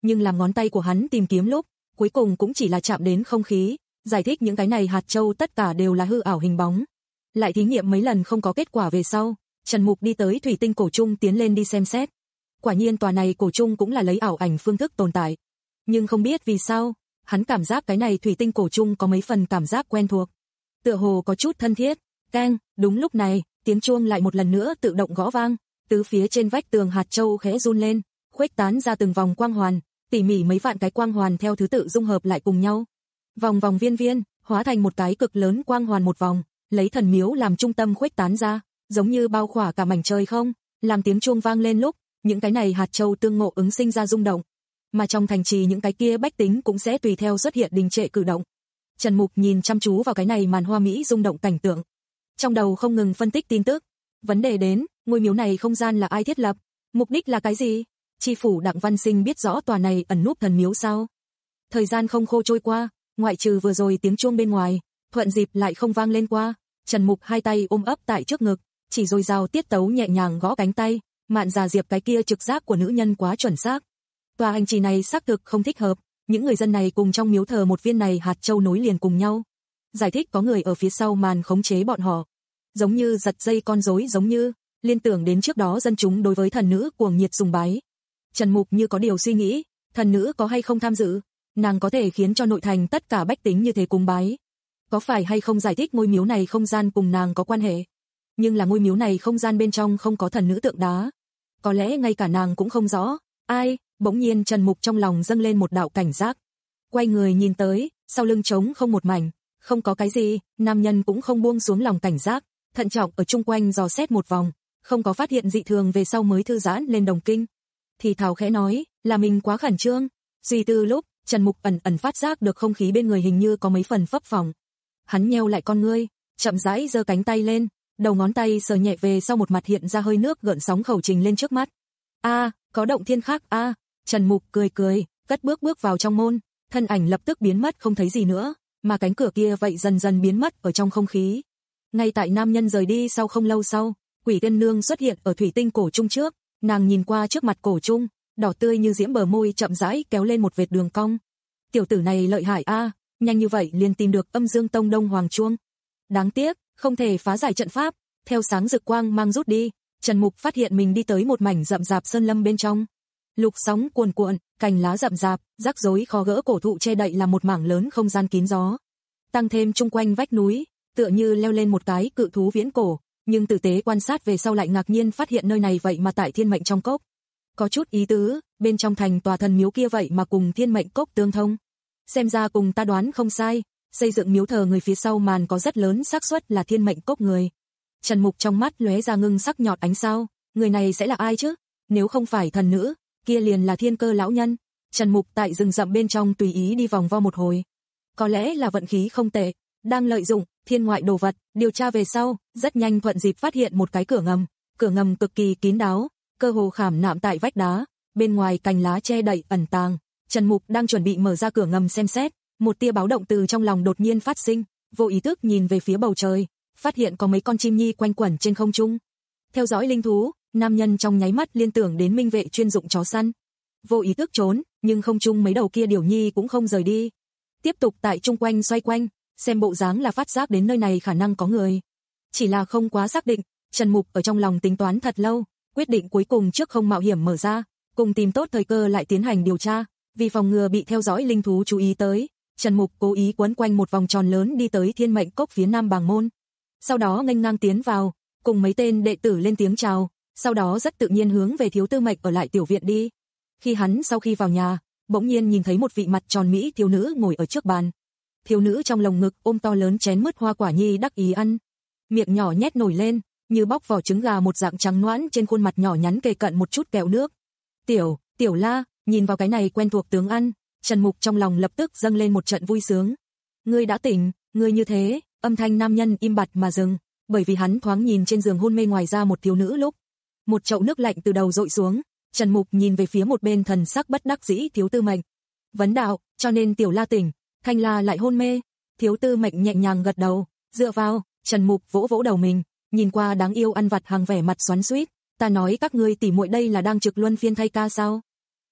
nhưng làm ngón tay của hắn tìm kiếm lúc, cuối cùng cũng chỉ là chạm đến không khí, giải thích những cái này hạt châu tất cả đều là hư ảo hình bóng. Lại thí nghiệm mấy lần không có kết quả về sau, Trần Mục đi tới thủy tinh cổ chung tiến lên đi xem xét. Quả nhiên tòa này cổ chung cũng là lấy ảo ảnh phương thức tồn tại. Nhưng không biết vì sao, hắn cảm giác cái này thủy tinh cổ chung có mấy phần cảm giác quen thuộc. Tựa hồ có chút thân thiết. Keng, đúng lúc này, tiếng chuông lại một lần nữa tự động gõ vang, tứ phía trên vách tường hạt châu khẽ run lên, khuếch tán ra từng vòng quang hoàn, tỉ mỉ mấy vạn cái quang hoàn theo thứ tự dung hợp lại cùng nhau. Vòng vòng viên viên, hóa thành một cái cực lớn quang hoàn một vòng, lấy thần miếu làm trung tâm khuếch tán ra, giống như bao khỏa cả mảnh trời không, làm tiếng chuông vang lên lúc, những cái này hạt châu tương ngộ ứng sinh ra rung động. Mà trong thành trì những cái kia bách tính cũng sẽ tùy theo xuất hiện đình trệ cử động. Trần Mục nhìn chăm chú vào cái này màn hoa mỹ rung động cảnh tượng. Trong đầu không ngừng phân tích tin tức. Vấn đề đến, ngôi miếu này không gian là ai thiết lập? Mục đích là cái gì? Tri phủ Đặng Văn Sinh biết rõ tòa này ẩn núp thần miếu sao? Thời gian không khô trôi qua, ngoại trừ vừa rồi tiếng chuông bên ngoài, thuận dịp lại không vang lên qua. Trần Mục hai tay ôm ấp tại trước ngực, chỉ dồi dào tiết tấu nhẹ nhàng gõ cánh tay, Mạn Già Diệp cái kia trực giác của nữ nhân quá chuẩn xác. Tòa hành trì này xác thực không thích hợp, những người dân này cùng trong miếu thờ một viên này hạt châu nối liền cùng nhau. Giải thích có người ở phía sau màn khống chế bọn họ, giống như giật dây con rối, giống như liên tưởng đến trước đó dân chúng đối với thần nữ cuồng nhiệt sùng bái. Trần Mục như có điều suy nghĩ, thần nữ có hay không tham dự, nàng có thể khiến cho nội thành tất cả bách tính như thế cúng bái. Có phải hay không giải thích ngôi miếu này không gian cùng nàng có quan hệ? Nhưng là ngôi miếu này không gian bên trong không có thần nữ tượng đá. Có lẽ ngay cả nàng cũng không rõ. Ai? Bỗng nhiên Trần Mục trong lòng dâng lên một đạo cảnh giác. Quay người nhìn tới, sau lưng trống không một mảnh, không có cái gì, nam nhân cũng không buông xuống lòng cảnh giác, thận trọng ở chung quanh dò xét một vòng, không có phát hiện dị thường về sau mới thư giãn lên đồng kinh. Thì thào khẽ nói, là mình quá khẩn trương. Suy tư lúc, Trần Mục ẩn ẩn phát giác được không khí bên người hình như có mấy phần phấp phồng. Hắn nheo lại con ngươi, chậm rãi giơ cánh tay lên, đầu ngón tay sờ nhẹ về sau một mặt hiện ra hơi nước gợn sóng khẩu trình lên trước mắt. A, à, có động thiên khác a. À. Trần Mục cười cười, cất bước bước vào trong môn, thân ảnh lập tức biến mất không thấy gì nữa, mà cánh cửa kia vậy dần dần biến mất ở trong không khí. Ngay tại nam nhân rời đi sau không lâu sau, Quỷ Tiên Nương xuất hiện ở thủy tinh cổ chung trước, nàng nhìn qua trước mặt cổ chung, đỏ tươi như diễm bờ môi chậm rãi kéo lên một vệt đường cong. Tiểu tử này lợi hại a, à, nhanh như vậy liền tìm được Âm Dương Tông Đông Hoàng chuông. Đáng tiếc, không thể phá giải trận pháp, theo sáng rực quang mang rút đi, Trần Mục phát hiện mình đi tới một mảnh rậm rạp sơn lâm bên trong. Lục sóng cuồn cuộn, cành lá rậm rạp, rắc rối khó gỡ cổ thụ che đậy là một mảng lớn không gian kín gió. Tăng thêm chung quanh vách núi, tựa như leo lên một cái cự thú viễn cổ, nhưng tử tế quan sát về sau lại ngạc nhiên phát hiện nơi này vậy mà tại Thiên Mệnh trong cốc. Có chút ý tứ, bên trong thành tòa thần miếu kia vậy mà cùng Thiên Mệnh cốc tương thông. Xem ra cùng ta đoán không sai, xây dựng miếu thờ người phía sau màn có rất lớn xác suất là Thiên Mệnh cốc người. Trần Mục trong mắt lóe ra ngưng sắc nhọt ánh sao, người này sẽ là ai chứ? Nếu không phải thần nữ, kia liền là Thiên Cơ lão nhân. Trần Mục tại rừng rậm bên trong tùy ý đi vòng vo một hồi. Có lẽ là vận khí không tệ, đang lợi dụng thiên ngoại đồ vật, điều tra về sau, rất nhanh thuận dịp phát hiện một cái cửa ngầm, cửa ngầm cực kỳ kín đáo, cơ hồ khảm nạm tại vách đá, bên ngoài cành lá che đậy ẩn tàng. Trần Mục đang chuẩn bị mở ra cửa ngầm xem xét, một tia báo động từ trong lòng đột nhiên phát sinh, vô ý thức nhìn về phía bầu trời, phát hiện có mấy con chim nhi quanh quẩn trên không trung. Theo dõi linh thú, nam nhân trong nháy mắt liên tưởng đến minh vệ chuyên dụng chó săn. Vô ý thức trốn, nhưng không trung mấy đầu kia điểu nhi cũng không rời đi. Tiếp tục tại chung quanh xoay quanh, xem bộ dáng là phát giác đến nơi này khả năng có người. Chỉ là không quá xác định, Trần Mục ở trong lòng tính toán thật lâu, quyết định cuối cùng trước không mạo hiểm mở ra, cùng tìm tốt thời cơ lại tiến hành điều tra, vì phòng ngừa bị theo dõi linh thú chú ý tới. Trần Mục cố ý quấn quanh một vòng tròn lớn đi tới Thiên Mệnh cốc phía nam bàng môn. Sau đó nghênh ngang tiến vào, cùng mấy tên đệ tử lên tiếng chào, sau đó rất tự nhiên hướng về Thiếu Tư Mệnh ở lại tiểu viện đi. Khi hắn sau khi vào nhà, bỗng nhiên nhìn thấy một vị mặt tròn mỹ thiếu nữ ngồi ở trước bàn. Thiếu nữ trong lồng ngực ôm to lớn chén mứt hoa quả nhi đắc ý ăn, miệng nhỏ nhét nổi lên, như bóc vỏ trứng gà một dạng trắng nõn, trên khuôn mặt nhỏ nhắn kề cận một chút kẹo nước. Tiểu, Tiểu La, nhìn vào cái này quen thuộc tướng ăn, Trần Mục trong lòng lập tức dâng lên một trận vui sướng. Ngươi đã tỉnh, ngươi như thế, âm thanh nam nhân im bặt mà dừng, bởi vì hắn thoáng nhìn trên giường hôn mê ngoài ra một thiếu nữ lúc. Một chậu nước lạnh từ đầu dội xuống, Trần Mục nhìn về phía một bên thần sắc bất đắc dĩ Thiếu Tư Mệnh. Vấn đạo, cho nên Tiểu La tỉnh, Thanh La lại hôn mê. Thiếu Tư Mệnh nhẹ nhàng gật đầu, dựa vào, Trần Mục vỗ vỗ đầu mình, nhìn qua đáng yêu ăn vặt hàng vẻ mặt xoắn xuýt, ta nói các ngươi tỉ muội đây là đang trực luân phiên thay ca sao?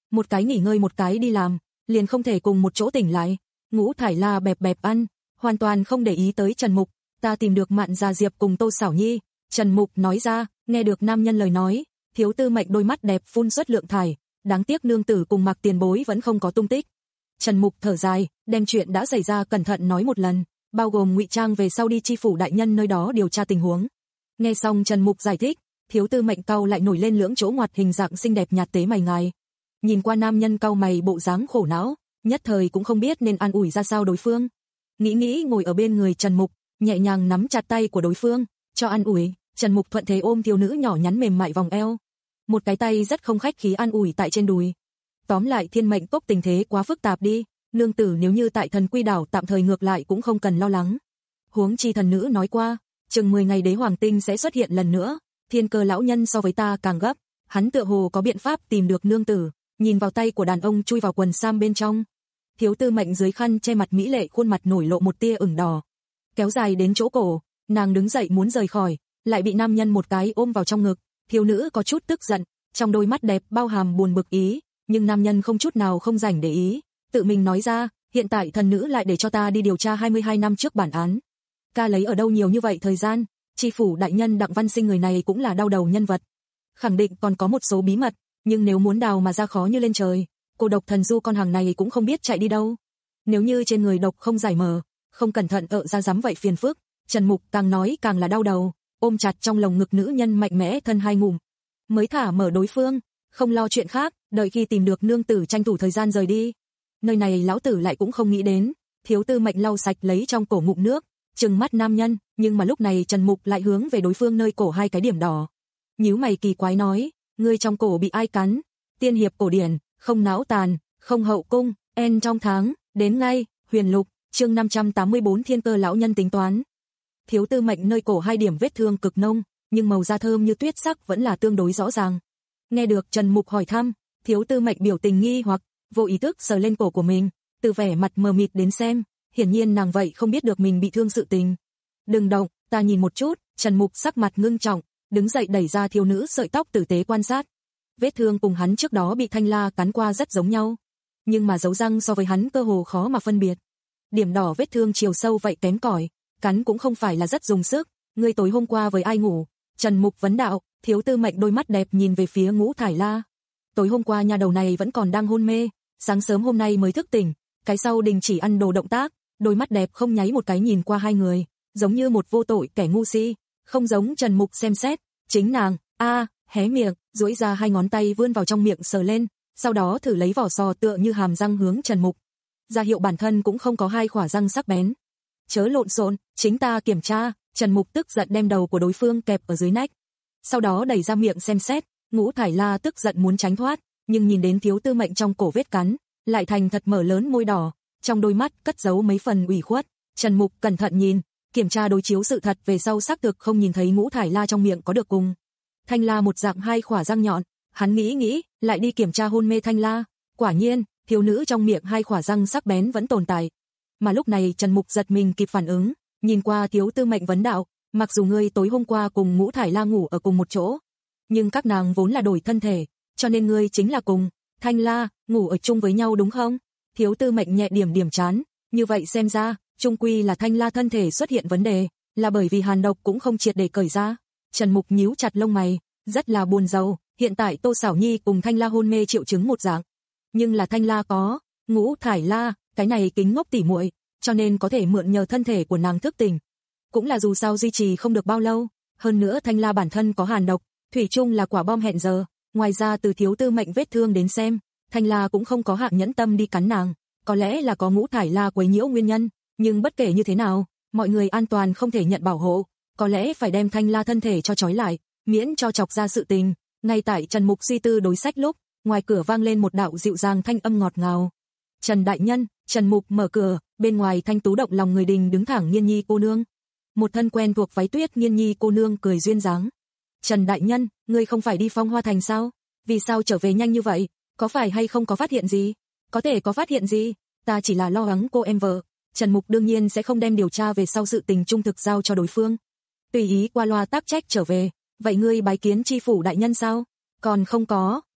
một cái nghỉ ngơi một cái đi làm, liền không thể cùng một chỗ tỉnh lại. Ngũ Thải La bẹp bẹp ăn, hoàn toàn không để ý tới Trần Mục. Ta tìm được Mạn Gia Diệp cùng Tô Xảo Nhi, Trần Mục nói ra. Nghe được nam nhân lời nói, Thiếu Tư Mệnh đôi mắt đẹp phun xuất lượng thải, đáng tiếc nương tử cùng Mạc Tiền Bối vẫn không có tung tích. Trần Mục thở dài, đem chuyện đã xảy ra cẩn thận nói một lần, bao gồm ngụy trang về sau đi chi phủ đại nhân nơi đó điều tra tình huống. Nghe xong Trần Mục giải thích, Thiếu Tư Mệnh cau lại nổi lên lưỡng chỗ ngoặt hình dạng xinh đẹp nhạt tế mày ngài. Nhìn qua nam nhân cau mày bộ dáng khổ não, nhất thời cũng không biết nên an ủi ra sao đối phương. Nghĩ nghĩ ngồi ở bên người Trần Mục, nhẹ nhàng nắm chặt tay của đối phương, cho an ủi. Trần Mục thuận thế ôm thiếu nữ nhỏ nhắn mềm mại vòng eo, một cái tay rất không khách khí an ủi tại trên đùi. Tóm lại Thiên Mệnh Cốc tình thế quá phức tạp đi, nương tử nếu như tại Thần Quy đảo tạm thời ngược lại cũng không cần lo lắng. Huống chi thần nữ nói qua, chừng mười ngày đế hoàng tinh sẽ xuất hiện lần nữa, Thiên Cơ lão nhân so với ta càng gấp, hắn tựa hồ có biện pháp tìm được nương tử. Nhìn vào tay của đàn ông chui vào quần sam bên trong, Thiếu Tư Mệnh dưới khăn che mặt mỹ lệ khuôn mặt nổi lộ một tia ửng đỏ, kéo dài đến chỗ cổ, nàng đứng dậy muốn rời khỏi, lại bị nam nhân một cái ôm vào trong ngực. Thiếu nữ có chút tức giận, trong đôi mắt đẹp bao hàm buồn bực ý, nhưng nam nhân không chút nào không rảnh để ý, tự mình nói ra, hiện tại thần nữ lại để cho ta đi điều tra hai mươi hai năm trước bản án. Ca lấy ở đâu nhiều như vậy thời gian, chi phủ đại nhân Đặng Văn Sinh người này cũng là đau đầu nhân vật. Khẳng định còn có một số bí mật, nhưng nếu muốn đào mà ra khó như lên trời, cô độc thần du con hàng này cũng không biết chạy đi đâu. Nếu như trên người độc không giải mở, không cẩn thận ợ ra dám vậy phiền phức. Trần Mục càng nói càng là đau đầu, ôm chặt trong lồng ngực nữ nhân mạnh mẽ thân hai ngụm, mới thả mở đối phương, không lo chuyện khác, đợi khi tìm được nương tử tranh thủ thời gian rời đi. Nơi này lão tử lại cũng không nghĩ đến. Thiếu Tư Mệnh lau sạch lấy trong cổ ngụm nước, trừng mắt nam nhân, nhưng mà lúc này Trần Mục lại hướng về đối phương nơi cổ hai cái điểm đỏ. Nhíu mày kỳ quái nói, ngươi trong cổ bị ai cắn? Tiên hiệp cổ điển, không não tàn, không hậu cung, en trong tháng, đến ngay, Huyền Lục, chương năm trăm tám mươi bốn Thiên Cơ lão nhân tính toán. Thiếu Tư Mệnh nơi cổ hai điểm vết thương cực nông, nhưng màu da thơm như tuyết sắc vẫn là tương đối rõ ràng. Nghe được Trần Mục hỏi thăm, Thiếu Tư Mệnh biểu tình nghi hoặc, vô ý thức sờ lên cổ của mình, từ vẻ mặt mờ mịt đến xem, hiển nhiên nàng vậy không biết được mình bị thương sự tình. Đừng động, ta nhìn một chút. Trần Mục sắc mặt ngưng trọng, đứng dậy đẩy ra thiếu nữ sợi tóc tử tế quan sát. Vết thương cùng hắn trước đó bị thanh la cắn qua rất giống nhau, nhưng mà dấu răng so với hắn cơ hồ khó mà phân biệt. Điểm đỏ vết thương chiều sâu vậy kém cỏi, cắn cũng không phải là rất dùng sức. Ngươi tối hôm qua với ai ngủ? Trần Mục vấn đạo. Thiếu Tư Mệnh đôi mắt đẹp nhìn về phía Ngũ Thải La. Tối hôm qua nhà đầu này vẫn còn đang hôn mê, sáng sớm hôm nay mới thức tỉnh, cái sau đình chỉ ăn đồ động tác, đôi mắt đẹp không nháy một cái nhìn qua hai người, giống như một vô tội kẻ ngu si, không giống Trần Mục xem xét. Chính nàng, a, à, hé miệng, duỗi ra hai ngón tay vươn vào trong miệng sờ lên, sau đó thử lấy vỏ sò tựa như hàm răng hướng Trần Mục. Ra hiệu bản thân cũng không có hai khỏa răng sắc bén. Chớ lộn xộn, chính ta kiểm tra. Trần Mục tức giận đem đầu của đối phương kẹp ở dưới nách, sau đó đẩy ra miệng xem xét. Ngũ Thải La tức giận muốn tránh thoát, nhưng nhìn đến Thiếu Tư Mệnh trong cổ vết cắn, lại thành thật mở lớn môi đỏ, trong đôi mắt cất giấu mấy phần ủy khuất. Trần Mục cẩn thận nhìn, kiểm tra đối chiếu sự thật về sau xác thực không nhìn thấy Ngũ Thải La trong miệng có được cùng thanh la một dạng hai khỏa răng nhọn. Hắn nghĩ nghĩ, lại đi kiểm tra hôn mê thanh la, quả nhiên, thiếu nữ trong miệng hai khỏa răng sắc bén vẫn tồn tại. Mà lúc này Trần Mục giật mình kịp phản ứng, nhìn qua Thiếu Tư Mệnh vấn đạo, mặc dù ngươi tối hôm qua cùng Ngũ Thải La ngủ ở cùng một chỗ, nhưng các nàng vốn là đổi thân thể, cho nên ngươi chính là cùng thanh la ngủ ở chung với nhau đúng không? Thiếu Tư Mệnh nhẹ điểm điểm chán, như vậy xem ra, chung quy là thanh la thân thể xuất hiện vấn đề, là bởi vì hàn độc cũng không triệt để cởi ra. Trần Mục nhíu chặt lông mày, rất là buồn rầu, hiện tại Tô Xảo Nhi cùng thanh la hôn mê triệu chứng một dạng, nhưng là thanh la có Ngũ Thải La, cái này kính ngốc tỉ muội, cho nên có thể mượn nhờ thân thể của nàng thức tỉnh. Cũng là dù sao duy trì không được bao lâu, hơn nữa thanh la bản thân có hàn độc, thủy chung là quả bom hẹn giờ. Ngoài ra từ Thiếu Tư Mệnh vết thương đến xem, thanh la cũng không có hạng nhẫn tâm đi cắn nàng, có lẽ là có Ngũ Thải La quấy nhiễu nguyên nhân, nhưng bất kể như thế nào, mọi người an toàn không thể nhận bảo hộ, có lẽ phải đem thanh la thân thể cho trói lại, miễn cho chọc ra sự tình. Ngay tại Trần Mục suy tư đối sách lúc, ngoài cửa vang lên một đạo dịu dàng thanh âm ngọt ngào. Trần đại nhân. Trần Mục mở cửa, bên ngoài thanh tú động lòng người đình đứng thẳng Nghiên Nhi cô nương. Một thân quen thuộc váy tuyết Nghiên Nhi cô nương cười duyên dáng. Trần đại nhân, ngươi không phải đi Phong Hoa Thành sao? Vì sao trở về nhanh như vậy? Có phải hay không có phát hiện gì? Có thể có phát hiện gì? Ta chỉ là lo lắng cô em vợ. Trần Mục đương nhiên sẽ không đem điều tra về sau sự tình trung thực giao cho đối phương, tùy ý qua loa tác trách trở về. Vậy ngươi bái kiến chi phủ đại nhân sao? Còn không có,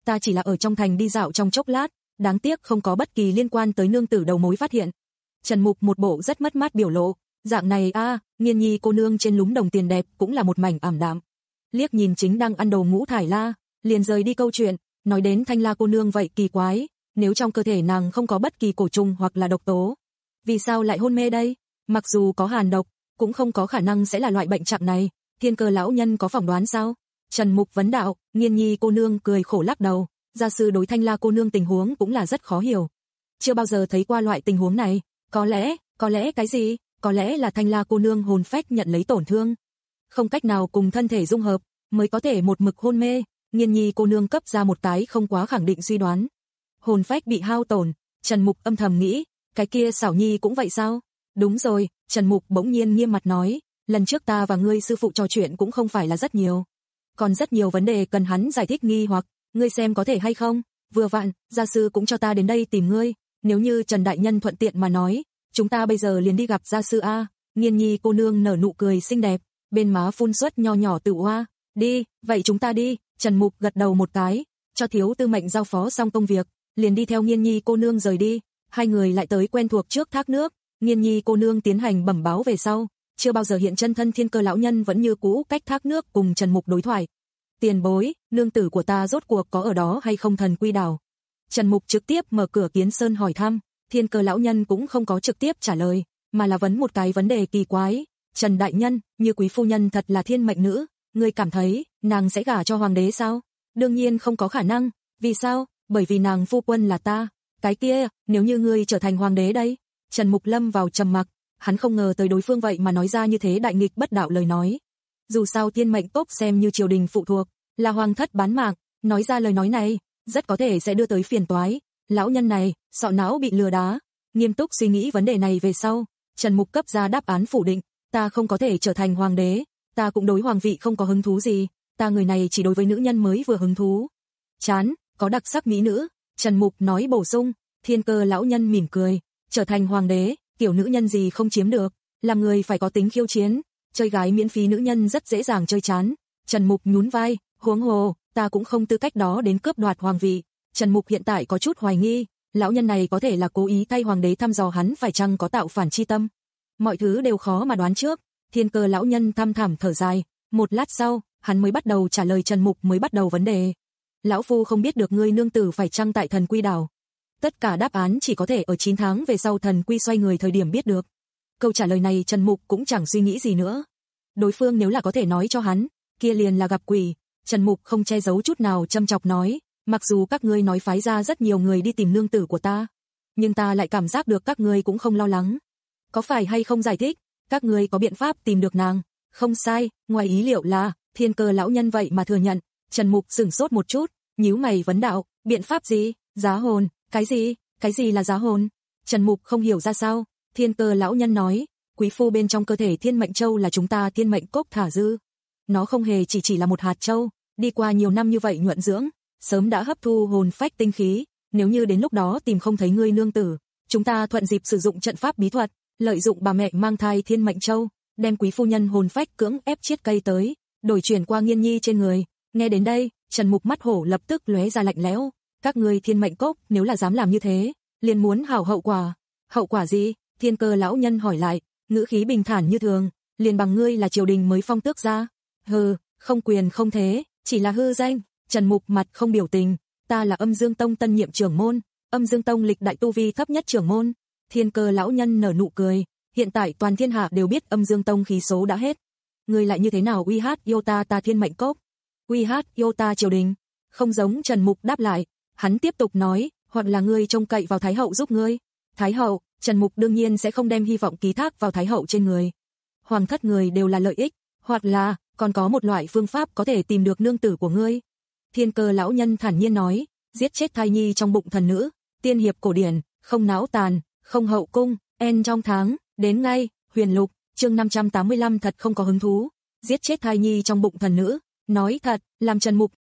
ta chỉ là ở trong thành đi dạo trong chốc lát, đáng tiếc không có bất kỳ liên quan tới nương tử đầu mối phát hiện. Trần Mục một bộ rất mất mát biểu lộ, dạng này a, à, Nghiên Nhi cô nương trên lúm đồng tiền đẹp cũng là một mảnh ảm đạm. Liếc nhìn chính đang ăn đồ ngũ thải la, liền rời đi câu chuyện, nói đến Thanh La cô nương vậy kỳ quái, nếu trong cơ thể nàng không có bất kỳ cổ trùng hoặc là độc tố, vì sao lại hôn mê đây? Mặc dù có hàn độc, cũng không có khả năng sẽ là loại bệnh trạng này, Thiên Cơ lão nhân có phỏng đoán sao? Trần Mục vấn đạo. Nghiên Nhi cô nương cười khổ lắc đầu, gia sư đối Thanh La cô nương tình huống cũng là rất khó hiểu. Chưa bao giờ thấy qua loại tình huống này, có lẽ, có lẽ cái gì? Có lẽ là Thanh La cô nương hồn phách nhận lấy tổn thương, không cách nào cùng thân thể dung hợp, mới có thể một mực hôn mê. Nghiên Nhi cô nương cấp ra một cái không quá khẳng định suy đoán. Hồn phách bị hao tổn, Trần Mục âm thầm nghĩ, cái kia Xảo Nhi cũng vậy sao? Đúng rồi, Trần Mục bỗng nhiên nghiêm mặt nói, lần trước ta và ngươi sư phụ trò chuyện cũng không phải là rất nhiều, còn rất nhiều vấn đề cần hắn giải thích nghi hoặc, ngươi xem có thể hay không? Vừa vặn, gia sư cũng cho ta đến đây tìm ngươi, nếu như Trần đại nhân thuận tiện mà nói, chúng ta bây giờ liền đi gặp gia sư a. Nghiên Nhi cô nương nở nụ cười xinh đẹp, bên má phun xuất nho nhỏ tự hoa. Đi, vậy chúng ta đi. Trần Mục gật đầu một cái, cho thiếu tư mệnh giao phó xong công việc, liền đi theo Nghiên Nhi cô nương rời đi. Hai người lại tới quen thuộc trước thác nước, Nghiên Nhi cô nương tiến hành bẩm báo về sau, chưa bao giờ hiện chân thân Thiên Cơ lão nhân vẫn như cũ cách thác nước cùng Trần Mục đối thoại. Tiền bối, nương tử của ta rốt cuộc có ở đó hay không Thần Quy Đảo? Trần Mục trực tiếp mở cửa kiến sơn hỏi thăm, Thiên Cơ lão nhân cũng không có trực tiếp trả lời, mà là vấn một cái vấn đề kỳ quái. Trần đại nhân, Như quý phu nhân thật là thiên mệnh nữ, ngươi cảm thấy nàng sẽ gả cho hoàng đế sao? Đương nhiên không có khả năng. Vì sao? Bởi vì nàng phu quân là ta. Cái kia, nếu như ngươi trở thành hoàng đế đây? Trần Mục lâm vào trầm mặc, hắn không ngờ tới đối phương vậy mà nói ra như thế đại nghịch bất đạo lời nói. Dù sao thiên mệnh tốt xem như triều đình phụ thuộc, là hoàng thất bán mạng, nói ra lời nói này, rất có thể sẽ đưa tới phiền toái. Lão nhân này, sọ não bị lừa đá. Nghiêm túc suy nghĩ vấn đề này về sau, Trần Mục cấp ra đáp án phủ định, ta không có thể trở thành hoàng đế, ta cũng đối hoàng vị không có hứng thú gì, ta người này chỉ đối với nữ nhân mới vừa hứng thú. Chán, có đặc sắc mỹ nữ. Trần Mục nói bổ sung. Thiên Cơ lão nhân mỉm cười, trở thành hoàng đế, kiểu nữ nhân gì không chiếm được, làm người phải có tính khiêu chiến, chơi gái miễn phí nữ nhân rất dễ dàng chơi chán. Trần Mục nhún vai, huống hồ, ta cũng không tư cách đó đến cướp đoạt hoàng vị. Trần Mục hiện tại có chút hoài nghi, lão nhân này có thể là cố ý thay hoàng đế thăm dò hắn phải chăng có tạo phản chi tâm. Mọi thứ đều khó mà đoán trước. Thiên Cơ lão nhân thăm thẳm thở dài, một lát sau, hắn mới bắt đầu trả lời Trần Mục mới bắt đầu vấn đề. Lão phu không biết được ngươi nương tử phải chăng tại Thần Quy Đảo. Tất cả đáp án chỉ có thể ở chín tháng về sau Thần Quy xoay người thời điểm biết được. Câu trả lời này Trần Mục cũng chẳng suy nghĩ gì nữa. Đối phương nếu là có thể nói cho hắn, kia liền là gặp quỷ. Trần Mục không che giấu chút nào châm chọc nói, mặc dù các ngươi nói phái ra rất nhiều người đi tìm nương tử của ta, nhưng ta lại cảm giác được các ngươi cũng không lo lắng. Có phải hay không giải thích, các ngươi có biện pháp tìm được nàng? Không sai, ngoài ý liệu là, Thiên Cơ lão nhân vậy mà thừa nhận. Trần Mục sửng sốt một chút, nhíu mày vấn đạo, biện pháp gì? Giá hồn, cái gì? Cái gì là giá hồn? Trần Mục không hiểu ra sao. Thiên Cơ lão nhân nói, quý phu bên trong cơ thể Thiên Mệnh Châu là chúng ta Thiên Mệnh Cốc thả dư. Nó không hề chỉ chỉ là một hạt châu, đi qua nhiều năm như vậy nhuận dưỡng, sớm đã hấp thu hồn phách tinh khí, nếu như đến lúc đó tìm không thấy ngươi nương tử, chúng ta thuận dịp sử dụng trận pháp bí thuật, lợi dụng bà mẹ mang thai Thiên Mệnh Châu, đem quý phu nhân hồn phách cưỡng ép chiết cây tới, đổi chuyển qua Nghiên Nhi trên người. Nghe đến đây, Trần Mục mắt hổ lập tức lóe ra lạnh lẽo, các ngươi Thiên Mệnh Cốc nếu là dám làm như thế, liền muốn hảo hậu quả. Hậu quả gì? Thiên Cơ lão nhân hỏi lại, ngữ khí bình thản như thường, liền bằng ngươi là triều đình mới phong tước ra. Hừ, không quyền không thế, chỉ là hư danh. Trần Mục mặt không biểu tình, ta là Âm Dương Tông tân nhiệm trưởng môn, Âm Dương Tông lịch đại tu vi thấp nhất trưởng môn. Thiên Cơ lão nhân nở nụ cười, hiện tại toàn thiên hạ đều biết Âm Dương Tông khí số đã hết. Ngươi lại như thế nào uy hát yêu ta ta Thiên Mệnh Cốc? Uy hát yêu ta triều đình? Không giống. Trần Mục đáp lại, hắn tiếp tục nói, hoặc là ngươi trông cậy vào Thái hậu giúp ngươi. Thái hậu? Trần Mục đương nhiên sẽ không đem hy vọng ký thác vào Thái hậu trên người. Hoàng thất người đều là lợi ích, hoặc là còn có một loại phương pháp có thể tìm được nương tử của ngươi. Thiên Cơ lão nhân thản nhiên nói, giết chết thai nhi trong bụng thần nữ, tiên hiệp cổ điển, không não tàn, không hậu cung, en trong tháng, đến ngay. Huyền Lục, chương năm trăm tám mươi lăm thật không có hứng thú. Giết chết thai nhi trong bụng thần nữ, nói thật, làm Trần Mục.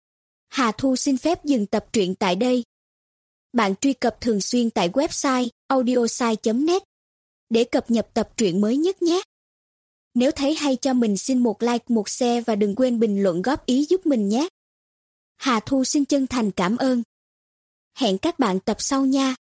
Hà Thu xin phép dừng tập truyện tại đây. Bạn truy cập thường xuyên tại website audiosai chấm net để cập nhật tập truyện mới nhất nhé. Nếu thấy hay cho mình xin một like, một share và đừng quên bình luận góp ý giúp mình nhé. Hà Thu xin chân thành cảm ơn. Hẹn các bạn tập sau nha.